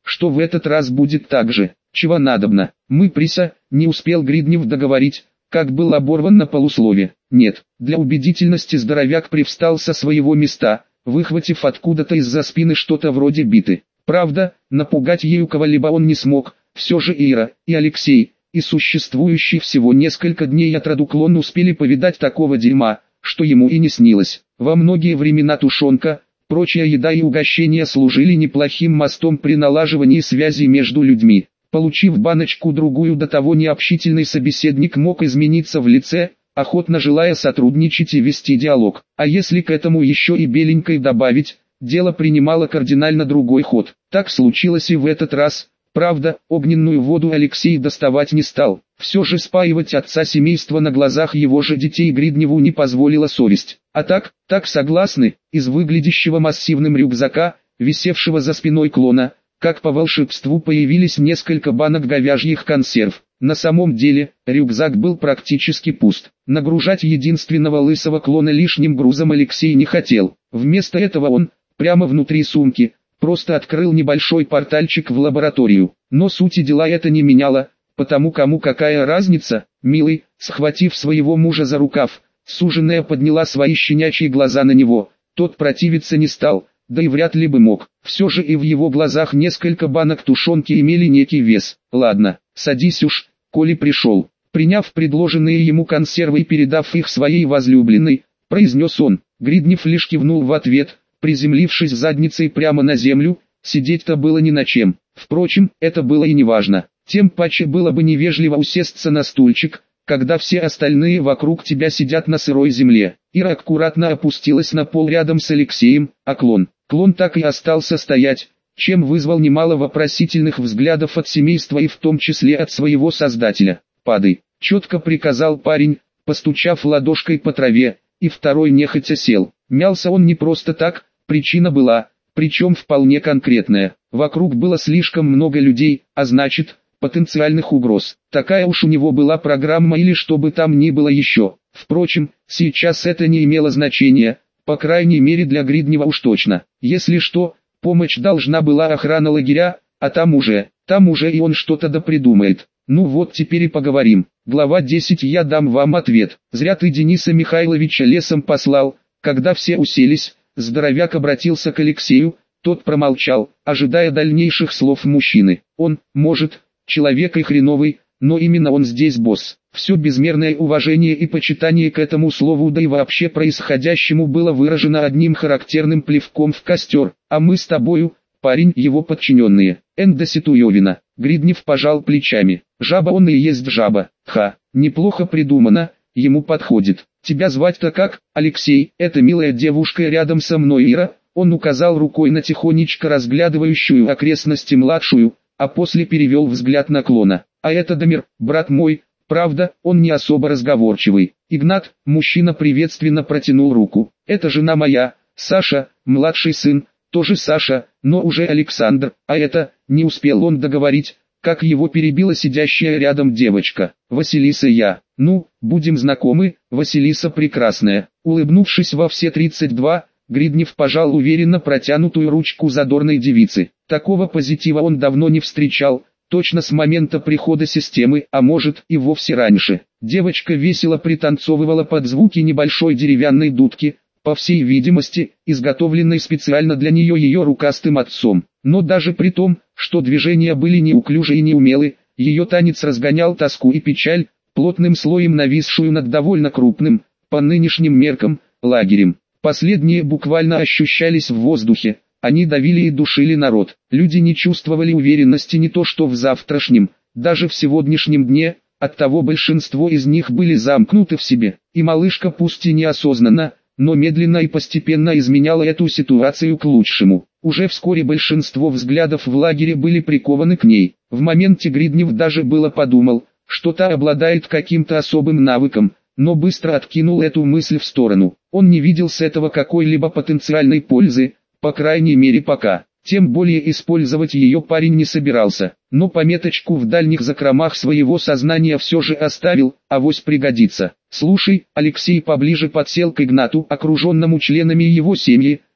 что в этот раз будет так же. Чего надобно? Мы приса, не успел Гриднев договорить, как был оборван на полуслове. Нет, для убедительности здоровяк привстал со своего места, выхватив откуда-то из-за спины что-то вроде биты. Правда, напугать ею кого-либо он не смог, все же Ира, и Алексей, и существующий всего несколько дней от роду клон успели повидать такого дерьма, что ему и не снилось. Во многие времена тушенка, прочая еда и угощения служили неплохим мостом при налаживании связей между людьми. Получив баночку-другую до того необщительный собеседник мог измениться в лице, охотно желая сотрудничать и вести диалог. А если к этому еще и беленькой добавить, дело принимало кардинально другой ход. Так случилось и в этот раз. Правда, огненную воду Алексей доставать не стал. Все же спаивать отца семейства на глазах его же детей Гридневу не позволила совесть. А так, так согласны, из выглядящего массивным рюкзака, висевшего за спиной клона, как по волшебству появились несколько банок говяжьих консерв. На самом деле, рюкзак был практически пуст. Нагружать единственного лысого клона лишним грузом Алексей не хотел. Вместо этого он, прямо внутри сумки, просто открыл небольшой портальчик в лабораторию. Но сути дела это не меняло, потому кому какая разница, милый, схватив своего мужа за рукав, суженая подняла свои щенячьи глаза на него, тот противиться не стал, да и вряд ли бы мог. Все же и в его глазах несколько банок тушенки имели некий вес. Ладно, садись уж, коли пришел. Приняв предложенные ему консервы и передав их своей возлюбленной, произнес он. Гриднев лишь кивнул в ответ, приземлившись задницей прямо на землю, сидеть-то было ни на чем. Впрочем, это было и не важно. Тем паче было бы невежливо усесться на стульчик, когда все остальные вокруг тебя сидят на сырой земле. Ира аккуратно опустилась на пол рядом с Алексеем, а клон, клон так и остался стоять, чем вызвал немало вопросительных взглядов от семейства и в том числе от своего создателя. «Падай», — четко приказал парень, постучав ладошкой по траве, и второй нехотя сел. Мялся он не просто так, причина была, причем вполне конкретная. Вокруг было слишком много людей, а значит, потенциальных угроз. Такая уж у него была программа или что бы там ни было еще. Впрочем, сейчас это не имело значения, по крайней мере для Гриднева уж точно. Если что, помощь должна была охрана лагеря, а там уже, там уже и он что-то допридумает. Ну вот теперь и поговорим. Глава десять. Я дам вам ответ. Зря ты Дениса Михайловича лесом послал. Когда все уселись, здоровяк обратился к Алексею, тот промолчал, ожидая дальнейших слов мужчины. Он, может, человек и хреновый, но именно он здесь босс. Все безмерное уважение и почитание к этому слову, да и вообще происходящему было выражено одним характерным плевком в костер. А мы с тобою, парень, его подчиненные. Энда Ситуевина. Гриднев пожал плечами. Жаба он и есть жаба. Ха, неплохо придумано, ему подходит. Тебя звать-то как? Алексей. Это милая девушка рядом со мной Ира. Он указал рукой на тихонечко разглядывающую окрестности младшую, а после перевел взгляд на клона. А это Дамир, брат мой, правда, он не особо разговорчивый. Игнат, мужчина приветственно протянул руку. Это жена моя, Саша, младший сын, тоже Саша, но уже Александр. А это, не успел он договорить, как его перебила сидящая рядом девочка. Василиса я. Ну, будем знакомы, Василиса прекрасная. Улыбнувшись во все тридцать два, Гриднев пожал уверенно протянутую ручку задорной девицы. Такого позитива он давно не встречал, точно с момента прихода системы, а может и вовсе раньше. Девочка весело пританцовывала под звуки небольшой деревянной дудки, по всей видимости, изготовленной специально для нее ее рукастым отцом. Но даже при том, что движения были неуклюжи и неумелы, ее танец разгонял тоску и печаль, плотным слоем нависшую над довольно крупным, по нынешним меркам, лагерем. Последние буквально ощущались в воздухе, они давили и душили народ. Люди не чувствовали уверенности не то что в завтрашнем, даже в сегодняшнем дне, оттого большинство из них были замкнуты в себе. И малышка пусть и неосознанно, но медленно и постепенно изменяла эту ситуацию к лучшему. Уже вскоре большинство взглядов в лагере были прикованы к ней. В моменте Гриднев даже было подумал, что та обладает каким-то особым навыком, но быстро откинул эту мысль в сторону. Он не видел с этого какой-либо потенциальной пользы, по крайней мере пока. Тем более использовать ее парень не собирался, но пометочку в дальних закромах своего сознания все же оставил, авось пригодится. «Слушай», Алексей поближе подсел к Игнату, окруженному членами его семьи,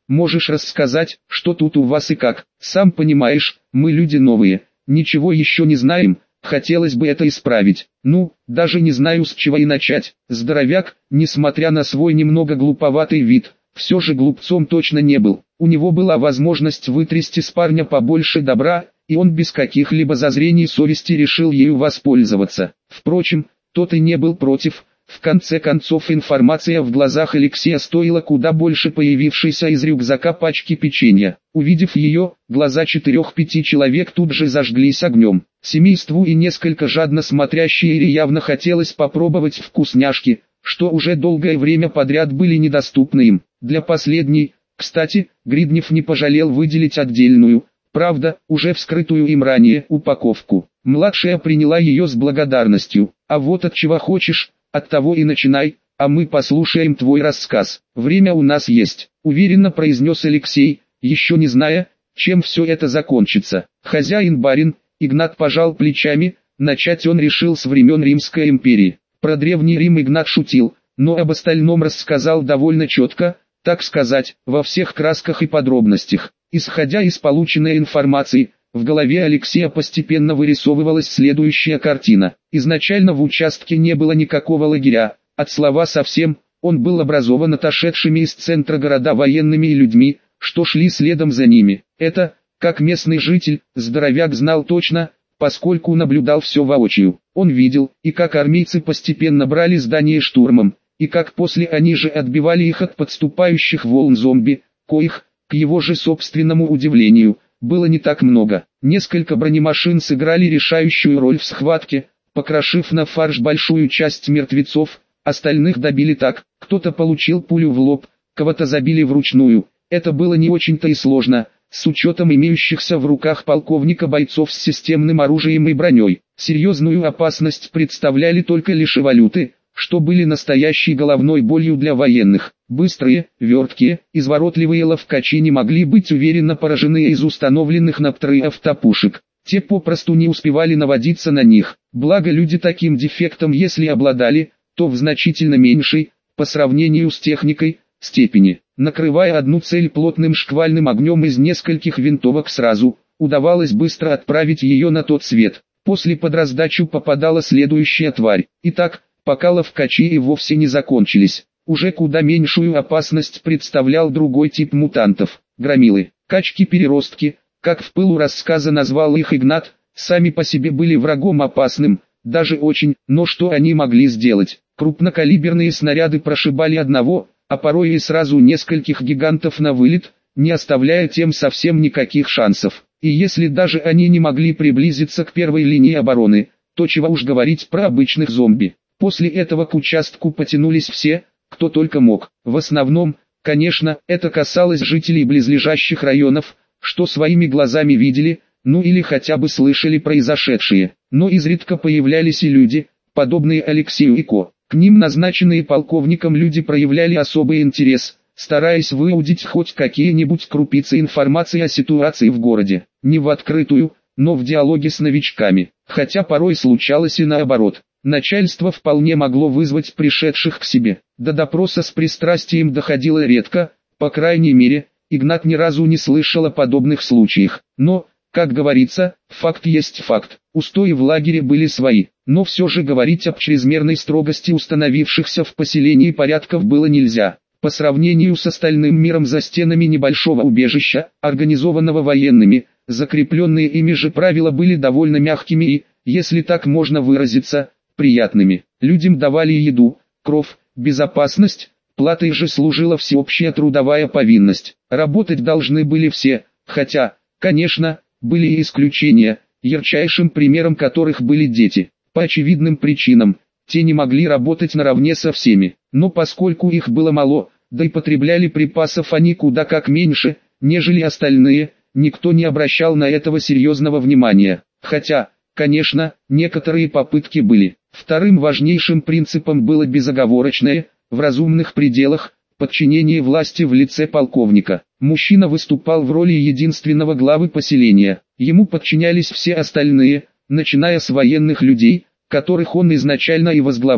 Можешь рассказать, что тут у вас и как? Сам понимаешь, мы люди новые, ничего еще не знаем, хотелось бы это исправить. Ну, даже не знаю, с чего и начать. Здоровяк, несмотря на свой немного глуповатый вид, все же глупцом точно не был. У него была возможность вытрясти с парня побольше добра, и он без каких-либо зазрений совести решил ею воспользоваться. Впрочем, тот и не был против. В конце концов, информация в глазах Алексея стоила куда больше появившейся из рюкзака пачки печенья. Увидев ее, глаза четырех-пяти человек тут же зажглись огнем. Семейству и несколько жадно смотрящей Ире явно хотелось попробовать вкусняшки, что уже долгое время подряд были недоступны им. Для последней, кстати, Гриднев не пожалел выделить отдельную, правда, уже вскрытую им ранее, упаковку. Младшая приняла ее с благодарностью. А вот от чего хочешь, от того и начинай, а мы послушаем твой рассказ. Время у нас есть, уверенно произнес Алексей, еще не зная, чем все это закончится. Хозяин-барин, Игнат пожал плечами, начать он решил с времен Римской империи. Про Древний Рим Игнат шутил, но об остальном рассказал довольно четко, так сказать, во всех красках и подробностях. Исходя из полученной информации, в голове Алексея постепенно вырисовывалась следующая картина. Изначально в участке не было никакого лагеря, от слова совсем, он был образован отошедшими из центра города военными и людьми, что шли следом за ними. Это, как местный житель, здоровяк знал точно, поскольку наблюдал все воочию. Он видел, и как армейцы постепенно брали здание штурмом, и как после они же отбивали их от подступающих волн зомби, коих, к его же собственному удивлению, было не так много. Несколько бронемашин сыграли решающую роль в схватке, покрошив на фарш большую часть мертвецов, остальных добили так, кто-то получил пулю в лоб, кого-то забили вручную. Это было не очень-то и сложно, с учетом имеющихся в руках полковника бойцов с системным оружием и броней. Серьезную опасность представляли только лишь эволюты, что были настоящей головной болью для военных. Быстрые, верткие, изворотливые ловкачи не могли быть уверенно поражены из установленных на птры автопушек. Те попросту не успевали наводиться на них. Благо люди таким дефектом если обладали, то в значительно меньшей, по сравнению с техникой, степени. Накрывая одну цель плотным шквальным огнем из нескольких винтовок сразу, удавалось быстро отправить ее на тот свет. После под раздачу попадала следующая тварь. Итак, пока ловкачи и вовсе не закончились, уже куда меньшую опасность представлял другой тип мутантов – громилы. Качки-переростки, как в пылу рассказа назвал их Игнат, сами по себе были врагом опасным, даже очень, но что они могли сделать? Крупнокалиберные снаряды прошибали одного, а порой и сразу нескольких гигантов на вылет, не оставляя тем совсем никаких шансов. И если даже они не могли приблизиться к первой линии обороны, то чего уж говорить про обычных зомби. После этого к участку потянулись все, кто только мог. В основном, конечно, это касалось жителей близлежащих районов, что своими глазами видели, ну или хотя бы слышали произошедшее. Но изредка появлялись и люди, подобные Алексею и Ко. К ним назначенные полковником люди проявляли особый интерес, стараясь выудить хоть какие-нибудь крупицы информации о ситуации в городе. Не в открытую, но в диалоге с новичками. Хотя порой случалось и наоборот. Начальство вполне могло вызвать пришедших к себе. До допроса с пристрастием доходило редко, по крайней мере, Игнат ни разу не слышал о подобных случаях. Но, как говорится, факт есть факт. Устои в лагере были свои, но все же говорить об чрезмерной строгости установившихся в поселении порядков было нельзя. По сравнению с остальным миром за стенами небольшого убежища, организованного военными, закрепленные ими же правила были довольно мягкими и, если так можно выразиться, приятными. Людям давали еду, кров, безопасность, платой же служила всеобщая трудовая повинность. Работать должны были все, хотя, конечно, были и исключения, ярчайшим примером которых были дети. По очевидным причинам, те не могли работать наравне со всеми, но поскольку их было мало, да и потребляли припасов они куда как меньше, нежели остальные, никто не обращал на этого серьезного внимания. Хотя, конечно, некоторые попытки были. Вторым важнейшим принципом было безоговорочное, в разумных пределах, подчинение власти в лице полковника. Мужчина выступал в роли единственного главы поселения. Ему подчинялись все остальные, начиная с военных людей, которых он изначально и возглавлял,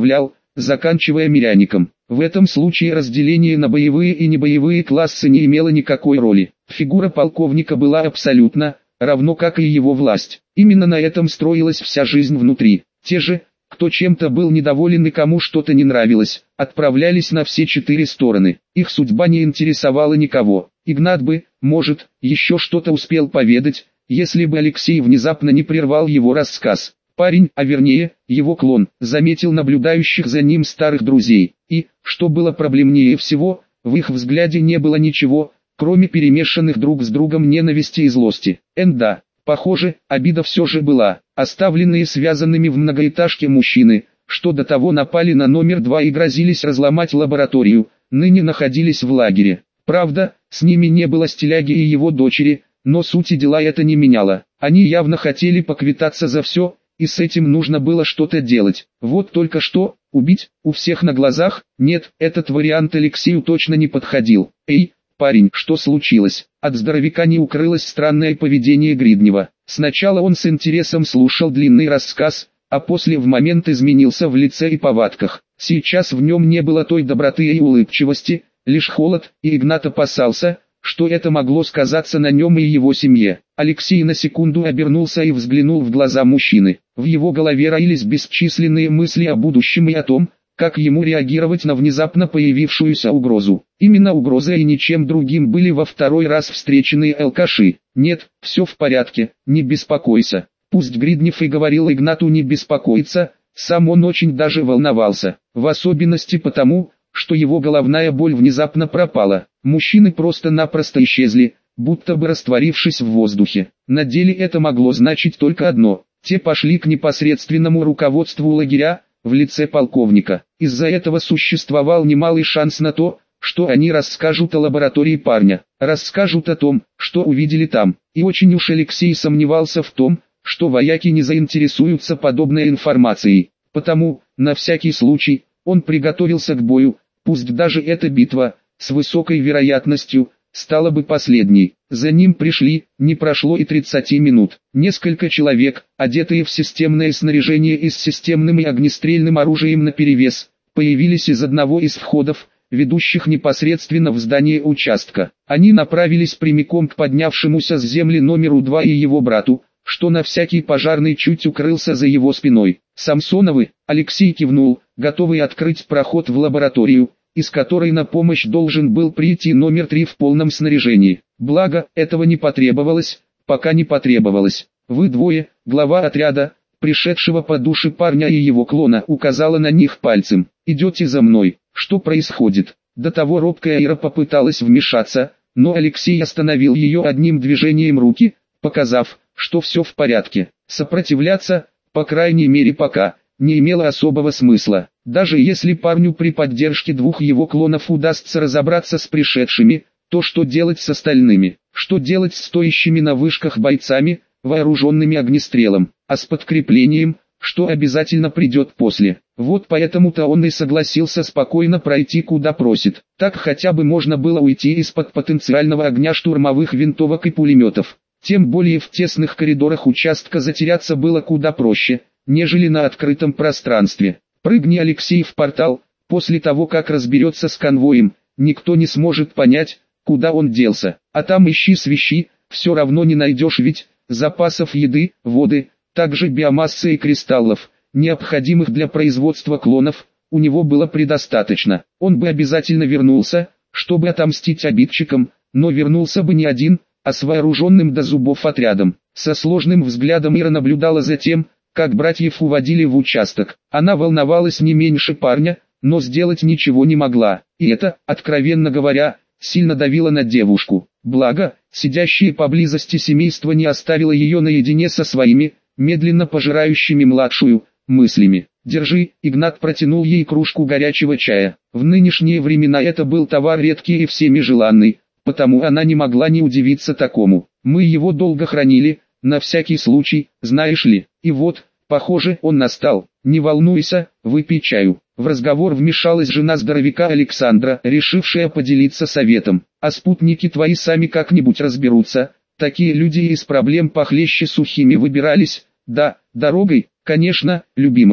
заканчивая миряником. В этом случае разделение на боевые и небоевые классы не имело никакой роли. Фигура полковника была абсолютно, равно как и его власть. Именно на этом строилась вся жизнь внутри. Те же, кто чем-то был недоволен и кому что-то не нравилось, отправлялись на все четыре стороны. Их судьба не интересовала никого. Игнат бы, может, еще что-то успел поведать, если бы Алексей внезапно не прервал его рассказ. Парень, а вернее, его клон, заметил наблюдающих за ним старых друзей. И, что было проблемнее всего, в их взгляде не было ничего, кроме перемешанных друг с другом ненависти и злости. Энда. Похоже, обида все же была. Оставленные связанными в многоэтажке мужчины, что до того напали на номер два и грозились разломать лабораторию, ныне находились в лагере. Правда, с ними не было стиляги и его дочери, но сути дела это не меняло. Они явно хотели поквитаться за все, и с этим нужно было что-то делать. Вот только что, убить, у всех на глазах, нет, этот вариант Алексею точно не подходил. Эй, парень, что случилось? От здоровяка не укрылось странное поведение Гриднева. Сначала он с интересом слушал длинный рассказ, а после в момент изменился в лице и повадках. Сейчас в нем не было той доброты и улыбчивости, лишь холод, и Игнат опасался, что это могло сказаться на нем и его семье. Алексей на секунду обернулся и взглянул в глаза мужчины. В его голове роились бесчисленные мысли о будущем и о том, как ему реагировать на внезапно появившуюся угрозу. Именно угрозой и ничем другим были во второй раз встреченные алкаши. «Нет, все в порядке, не беспокойся». Пусть Гриднев и говорил Игнату не беспокоиться, сам он очень даже волновался. В особенности потому, что его головная боль внезапно пропала. Мужчины просто-напросто исчезли, будто бы растворившись в воздухе. На деле это могло значить только одно. Те пошли к непосредственному руководству лагеря, в лице полковника. Из-за этого существовал немалый шанс на то, что они расскажут о лаборатории парня, расскажут о том, что увидели там. И очень уж Алексей сомневался в том, что вояки не заинтересуются подобной информацией. Потому, на всякий случай, он приготовился к бою, пусть даже эта битва, с высокой вероятностью, стала бы последней. За ним пришли, не прошло и тридцати минут. Несколько человек, одетые в системное снаряжение и с системным и огнестрельным оружием наперевес, появились из одного из входов, ведущих непосредственно в здание участка. Они направились прямиком к поднявшемуся с земли номеру два и его брату, что на всякий пожарный чуть укрылся за его спиной. Самсоновы, Алексей кивнул, готовый открыть проход в лабораторию, из которой на помощь должен был прийти номер три в полном снаряжении. Благо, этого не потребовалось, пока не потребовалось. Вы двое, глава отряда, пришедшего по душе парня и его клона, указала на них пальцем. Идете за мной. Что происходит? До того робкая Ира попыталась вмешаться, но Алексей остановил ее одним движением руки, показав, что все в порядке. Сопротивляться, по крайней мере пока, не имело особого смысла. Даже если парню при поддержке двух его клонов удастся разобраться с пришедшими, то что делать с остальными? Что делать с стоящими на вышках бойцами, вооруженными огнестрелом, а с подкреплением, что обязательно придет после? Вот поэтому-то он и согласился спокойно пройти куда просит. Так хотя бы можно было уйти из-под потенциального огня штурмовых винтовок и пулеметов. Тем более в тесных коридорах участка затеряться было куда проще, нежели на открытом пространстве. Прыгни Алексей в портал, после того как разберется с конвоем, никто не сможет понять, куда он делся. А там ищи свищи, все равно не найдешь, ведь запасов еды, воды, также биомассы и кристаллов, необходимых для производства клонов, у него было предостаточно. Он бы обязательно вернулся, чтобы отомстить обидчикам, но вернулся бы не один, а с вооруженным до зубов отрядом. Со сложным взглядом Ира наблюдала за тем, как братьев уводили в участок. Она волновалась не меньше парня, но сделать ничего не могла. И это, откровенно говоря, сильно давило на девушку. Благо, сидящее поблизости семейство не оставило ее наедине со своими, медленно пожирающими младшую, мыслями. «Держи», Игнат протянул ей кружку горячего чая. В нынешние времена это был товар редкий и всеми желанный, потому она не могла не удивиться такому. «Мы его долго хранили, на всякий случай, знаешь ли, и вот, похоже, он настал. Не волнуйся, выпей чаю». В разговор вмешалась жена здоровяка Александра, решившая поделиться советом. «А спутники твои сами как-нибудь разберутся, такие люди из проблем похлеще сухими выбирались». «Да, дорогой, конечно, любимая».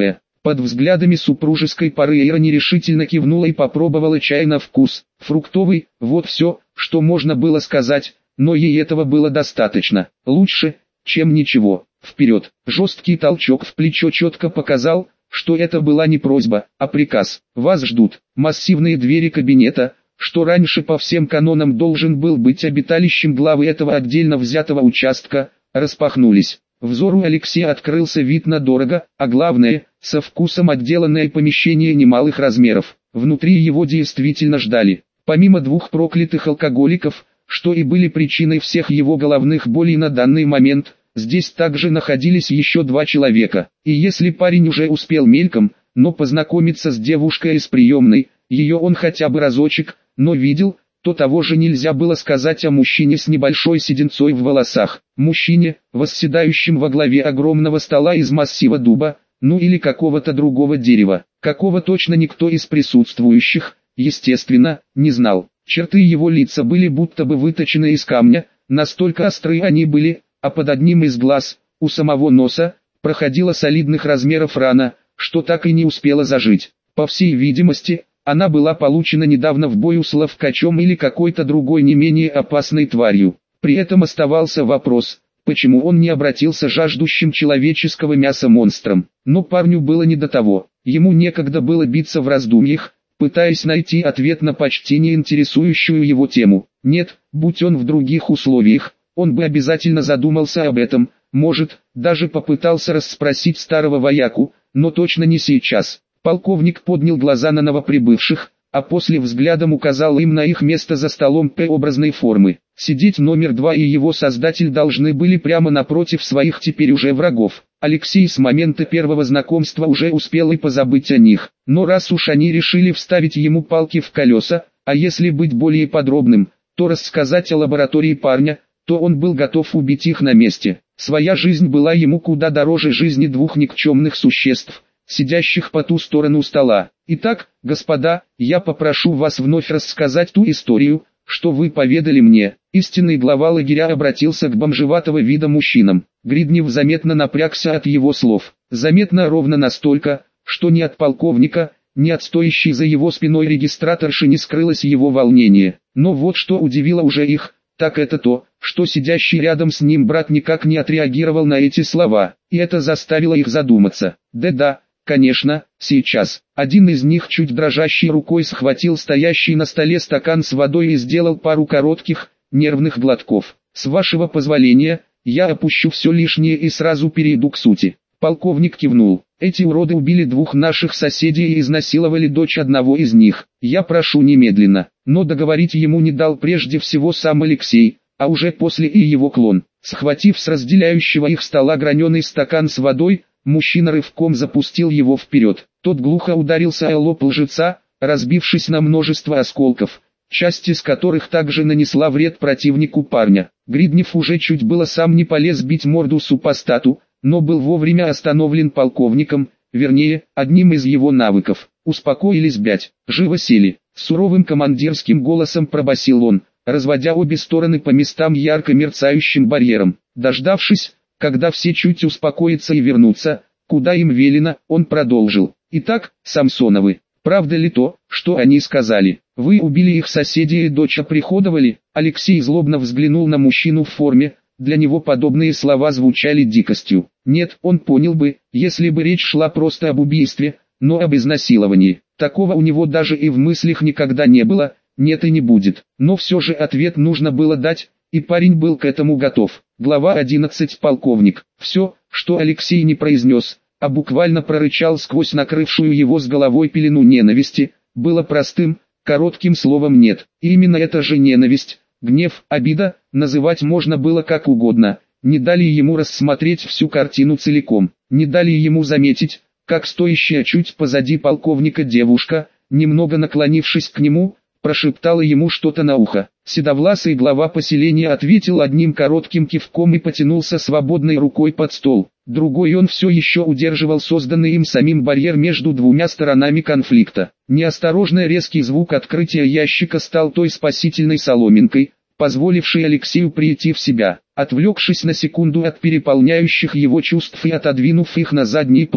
Под взглядами супружеской пары Эйра нерешительно кивнула и попробовала чай на вкус. Фруктовый, вот все, что можно было сказать, но ей этого было достаточно. Лучше, чем ничего. Вперед. Жесткий толчок в плечо четко показал, что это была не просьба, а приказ. Вас ждут. Массивные двери кабинета, что раньше по всем канонам должен был быть обиталищем главы этого отдельно взятого участка, распахнулись. Взору Алексея открылся вид на дорого, а главное, со вкусом отделанное помещение немалых размеров. Внутри его действительно ждали. Помимо двух проклятых алкоголиков, что и были причиной всех его головных болей на данный момент, здесь также находились еще два человека. И если парень уже успел мельком, но познакомиться с девушкой из приемной, ее он хотя бы разочек, но видел, то того же нельзя было сказать о мужчине с небольшой сединцой в волосах. Мужчине, восседающем во главе огромного стола из массива дуба, ну или какого-то другого дерева, какого точно никто из присутствующих, естественно, не знал. Черты его лица были будто бы выточены из камня, настолько острые они были, а под одним из глаз, у самого носа, проходила солидных размеров рана, что так и не успела зажить. По всей видимости, она была получена недавно в бою с ловкачом или какой-то другой не менее опасной тварью. При этом оставался вопрос, почему он не обратился жаждущим человеческого мяса монстром. Но парню было не до того, ему некогда было биться в раздумьях, пытаясь найти ответ на почти не интересующую его тему. Нет, будь он в других условиях, он бы обязательно задумался об этом, может, даже попытался расспросить старого вояку, но точно не сейчас. Полковник поднял глаза на новоприбывших, а после взглядом указал им на их место за столом П-образной формы. Сидеть номер два и его создатель должны были прямо напротив своих теперь уже врагов. Алексей с момента первого знакомства уже успел и позабыть о них, но раз уж они решили вставить ему палки в колеса, а если быть более подробным, то рассказать о лаборатории парня, то он был готов убить их на месте. Своя жизнь была ему куда дороже жизни двух никчемных существ, сидящих по ту сторону стола. Итак, господа, я попрошу вас вновь рассказать ту историю, что вы поведали мне. Истинный глава лагеря обратился к бомжеватого вида мужчинам. Гриднев заметно напрягся от его слов. Заметно ровно настолько, что ни от полковника, ни от стоящей за его спиной регистраторши не скрылось его волнение. Но вот что удивило уже их, так это то, что сидящий рядом с ним брат никак не отреагировал на эти слова. И это заставило их задуматься. Да-да. Конечно, сейчас. Один из них чуть дрожащей рукой схватил стоящий на столе стакан с водой и сделал пару коротких, нервных глотков. С вашего позволения, я опущу все лишнее и сразу перейду к сути. Полковник кивнул. Эти уроды убили двух наших соседей и изнасиловали дочь одного из них. Я прошу немедленно. Но договорить ему не дал прежде всего сам Алексей, а уже после и его клон. Схватив с разделяющего их стола граненый стакан с водой, мужчина рывком запустил его вперед. Тот глухо ударился о лоб лжеца, разбившись на множество осколков, часть из которых также нанесла вред противнику парня. Гриднев уже чуть было сам не полез бить морду супостату, но был вовремя остановлен полковником, вернее, одним из его навыков. Успокоились бять, живо сели. Суровым командирским голосом пробасил он, разводя обе стороны по местам ярко мерцающим барьером. Дождавшись, когда все чуть успокоятся и вернутся, куда им велено, он продолжил. Итак, Самсоновы, правда ли то, что они сказали? Вы убили их соседей и дочь оприходовали? Алексей злобно взглянул на мужчину в форме, для него подобные слова звучали дикостью. Нет, он понял бы, если бы речь шла просто об убийстве, но об изнасиловании. Такого у него даже и в мыслях никогда не было, нет и не будет. Но все же ответ нужно было дать, и парень был к этому готов. Глава одиннадцать. Полковник. Все, что Алексей не произнес, а буквально прорычал сквозь накрывшую его с головой пелену ненависти, было простым, коротким словом «нет». И именно это же ненависть, гнев, обида, называть можно было как угодно, не дали ему рассмотреть всю картину целиком, не дали ему заметить, как стоящая чуть позади полковника девушка, немного наклонившись к нему, прошептала ему что-то на ухо. Седовласый глава поселения ответил одним коротким кивком и потянулся свободной рукой под стол. Другой он все еще удерживал созданный им самим барьер между двумя сторонами конфликта. Неосторожный резкий звук открытия ящика стал той спасительной соломинкой, позволившей Алексею прийти в себя. Отвлекшись на секунду от переполняющих его чувств и отодвинув их на задний план,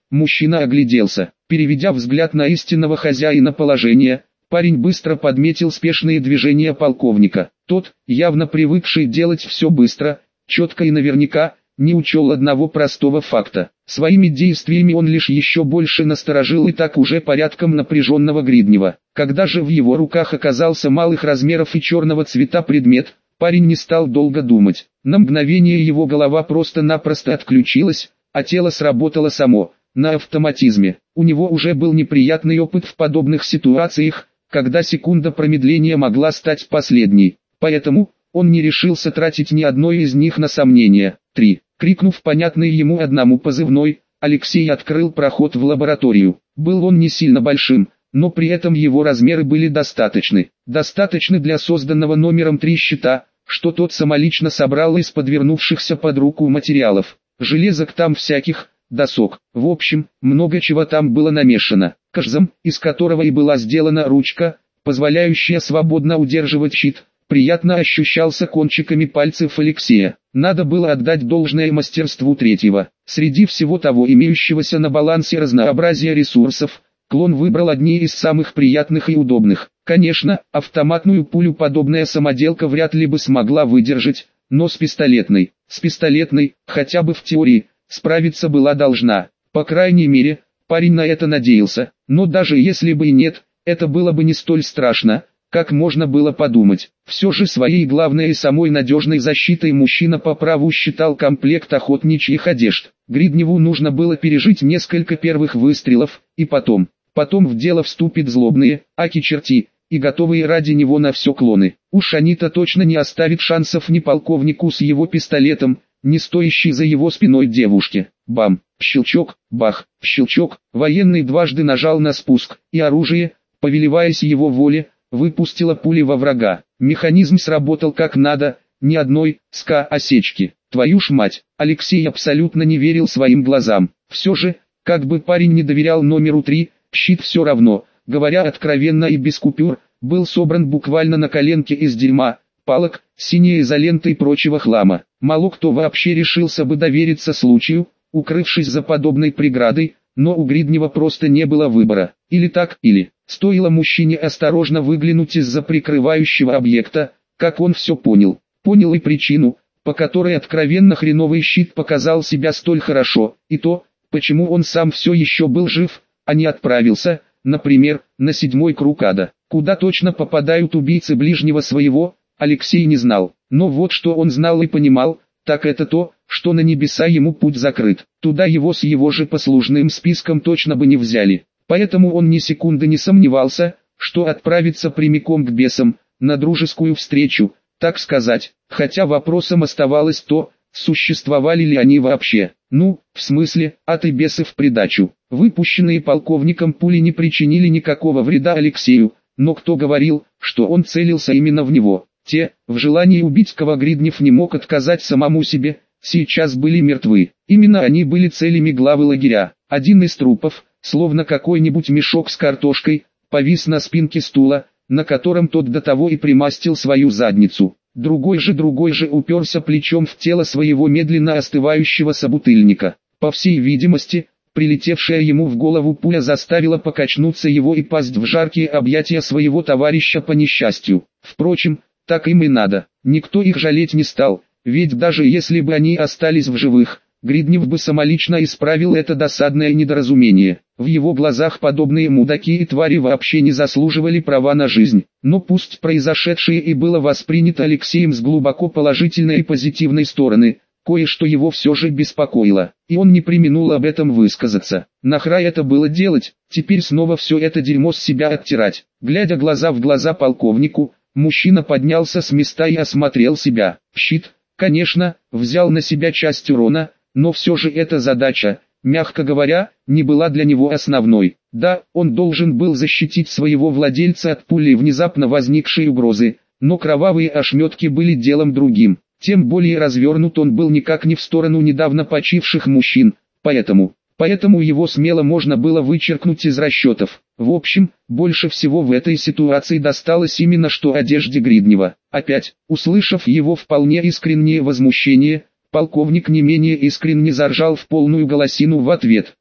Мужчина огляделся. Переведя взгляд на истинного хозяина положения, парень быстро подметил спешные движения полковника. Тот, явно привыкший делать все быстро, четко и наверняка, не учел одного простого факта. Своими действиями он лишь еще больше насторожил и так уже порядком напряженного Гриднева. Когда же в его руках оказался малых размеров и черного цвета предмет, парень не стал долго думать. На мгновение его голова просто-напросто отключилась, а тело сработало само, на автоматизме. У него уже был неприятный опыт в подобных ситуациях, когда секунда промедления могла стать последней. Поэтому он не решился тратить ни одной из них на сомнения. три. Крикнув понятный ему одному позывной, Алексей открыл проход в лабораторию. Был он не сильно большим, но при этом его размеры были достаточны. Достаточны для созданного номером три щита, что тот самолично собрал из подвернувшихся под руку материалов. Железок там всяких, досок. В общем, много чего там было намешано. Кожзам, из которого и была сделана ручка, позволяющая свободно удерживать щит, приятно ощущался кончиками пальцев Алексея. Надо было отдать должное мастерству третьего. Среди всего того имеющегося на балансе разнообразия ресурсов, клон выбрал одни из самых приятных и удобных. Конечно, автоматную пулю подобная самоделка вряд ли бы смогла выдержать, но с пистолетной, с пистолетной, хотя бы в теории, справиться была должна. По крайней мере, парень на это надеялся, но даже если бы и нет, это было бы не столь страшно, как можно было подумать. Все же своей главной и самой надежной защитой мужчина по праву считал комплект охотничьих одежд. Гридневу нужно было пережить несколько первых выстрелов, и потом, потом в дело вступит злобные, аки-черти, и готовые ради него на все клоны. Уж они-то точно не оставят шансов ни полковнику с его пистолетом, ни стоящей за его спиной девушке. Бам! Щелчок, бах, щелчок. Военный дважды нажал на спуск, и оружие, повелеваясь его воле, выпустила пули во врага. Механизм сработал как надо, ни одной ска осечки. Твою ж мать, Алексей абсолютно не верил своим глазам. Все же, как бы парень не доверял номеру три, щит все равно, говоря откровенно и без купюр, был собран буквально на коленке из дерьма, палок, синей изоленты и прочего хлама. Мало кто вообще решился бы довериться случаю, укрывшись за подобной преградой, но у Гриднева просто не было выбора. Или так, или... Стоило мужчине осторожно выглянуть из-за прикрывающего объекта, как он все понял. Понял и причину, по которой откровенно хреновый щит показал себя столь хорошо, и то, почему он сам все еще был жив, а не отправился, например, на седьмой круг ада. Куда точно попадают убийцы ближнего своего, Алексей не знал. Но вот что он знал и понимал, так это то, что на небеса ему путь закрыт. Туда его с его же послужным списком точно бы не взяли. Поэтому он ни секунды не сомневался, что отправится прямиком к бесам, на дружескую встречу, так сказать, хотя вопросом оставалось то, существовали ли они вообще. Ну, в смысле, ад и бесы в придачу. Выпущенные полковником пули не причинили никакого вреда Алексею, но кто говорил, что он целился именно в него? Те, в желании убить кого Гриднев не мог отказать самому себе, сейчас были мертвы. Именно они были целями главы лагеря. Один из трупов, словно какой-нибудь мешок с картошкой, повис на спинке стула, на котором тот до того и примастил свою задницу. Другой же другой же уперся плечом в тело своего медленно остывающего собутыльника. По всей видимости, прилетевшая ему в голову пуля заставила покачнуться его и пасть в жаркие объятия своего товарища по несчастью. Впрочем, так им и надо. Никто их жалеть не стал, ведь даже если бы они остались в живых, Гриднев бы самолично исправил это досадное недоразумение. В его глазах подобные мудаки и твари вообще не заслуживали права на жизнь. Но пусть произошедшее и было воспринято Алексеем с глубоко положительной и позитивной стороны, кое-что его все же беспокоило, и он не преминул об этом высказаться. Нахрай это было делать, теперь снова все это дерьмо с себя оттирать. Глядя глаза в глаза полковнику, мужчина поднялся с места и осмотрел себя. Щит, конечно, взял на себя часть урона, но все же эта задача, мягко говоря, не была для него основной. Да, он должен был защитить своего владельца от пули внезапно возникшей угрозы, но кровавые ошметки были делом другим. Тем более развернут он был никак не в сторону недавно почивших мужчин, поэтому, поэтому его смело можно было вычеркнуть из расчетов. В общем, больше всего в этой ситуации досталось именно что одежде Гриднева. Опять, услышав его вполне искреннее возмущение, полковник не менее искренне заржал в полную голосину в ответ.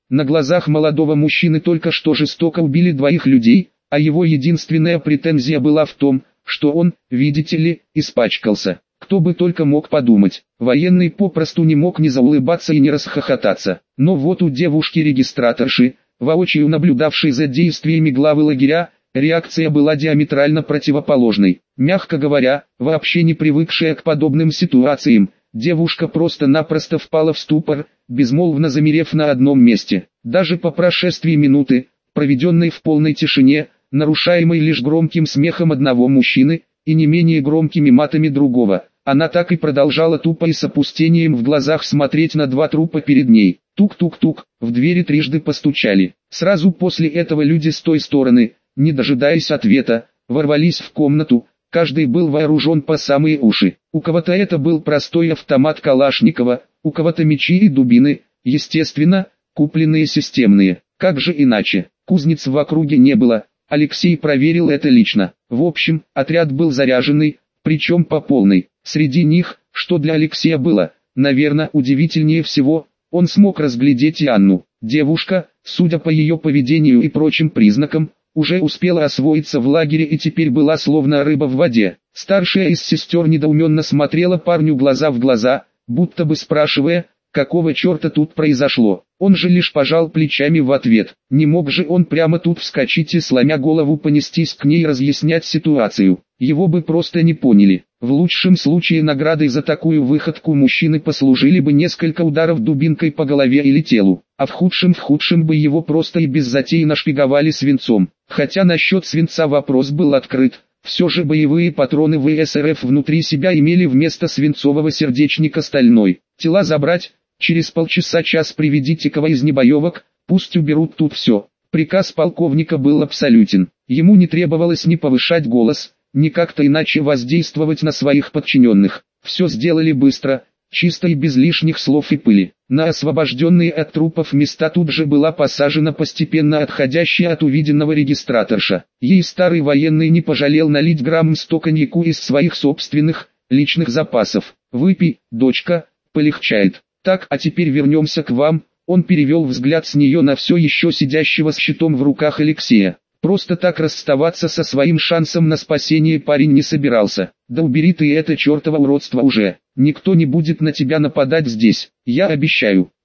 На глазах молодого мужчины только что жестоко убили двоих людей, а его единственная претензия была в том, что он, видите ли, испачкался. Кто бы только мог подумать. Военный попросту не мог не заулыбаться и не расхохотаться. Но вот у девушки-регистраторши, воочию наблюдавшей за действиями главы лагеря, реакция была диаметрально противоположной. Мягко говоря, вообще не привыкшая к подобным ситуациям, девушка просто-напросто впала в ступор, безмолвно замерев на одном месте. Даже по прошествии минуты, проведенной в полной тишине, нарушаемой лишь громким смехом одного мужчины и не менее громкими матами другого, она так и продолжала тупо и с опустением в глазах смотреть на два трупа перед ней. Тук-тук-тук, в двери трижды постучали. Сразу после этого люди с той стороны, не дожидаясь ответа, ворвались в комнату. Каждый был вооружен по самые уши. У кого-то это был простой автомат Калашникова, у кого-то мечи и дубины, естественно, купленные системные. Как же иначе? Кузнец в округе не было. Алексей проверил это лично. В общем, отряд был заряженный, причем по полной. Среди них, что для Алексея было, наверное, удивительнее всего, он смог разглядеть и Анну. Девушка, судя по ее поведению и прочим признакам, уже успела освоиться в лагере и теперь была словно рыба в воде. Старшая из сестер недоуменно смотрела парню глаза в глаза, будто бы спрашивая, какого черта тут произошло. Он же лишь пожал плечами в ответ. Не мог же он прямо тут вскочить и, сломя голову, понестись к ней разъяснять ситуацию. Его бы просто не поняли. В лучшем случае наградой за такую выходку мужчины послужили бы несколько ударов дубинкой по голове или телу, а в худшем в худшем бы его просто и без затей нашпиговали свинцом. Хотя насчет свинца вопрос был открыт. Все же боевые патроны ВСРФ внутри себя имели вместо свинцового сердечника стальной. Тела забрать, через полчаса-час приведите кого из небоевок, пусть уберут тут все. Приказ полковника был абсолютен. Ему не требовалось ни повышать голос, ни как-то иначе воздействовать на своих подчиненных. Все сделали быстро, чисто и без лишних слов и пыли. На освобожденные от трупов места тут же была посажена постепенно отходящая от увиденного регистраторша. Ей старый военный не пожалел налить грамм сто коньяку из своих собственных, личных запасов. «Выпей, дочка, полегчает. Так, а теперь вернемся к вам». Он перевел взгляд с нее на все еще сидящего с щитом в руках Алексея. Просто так расставаться со своим шансом на спасение парень не собирался. «Да убери ты это чертово уродство уже. Никто не будет на тебя нападать здесь, я обещаю».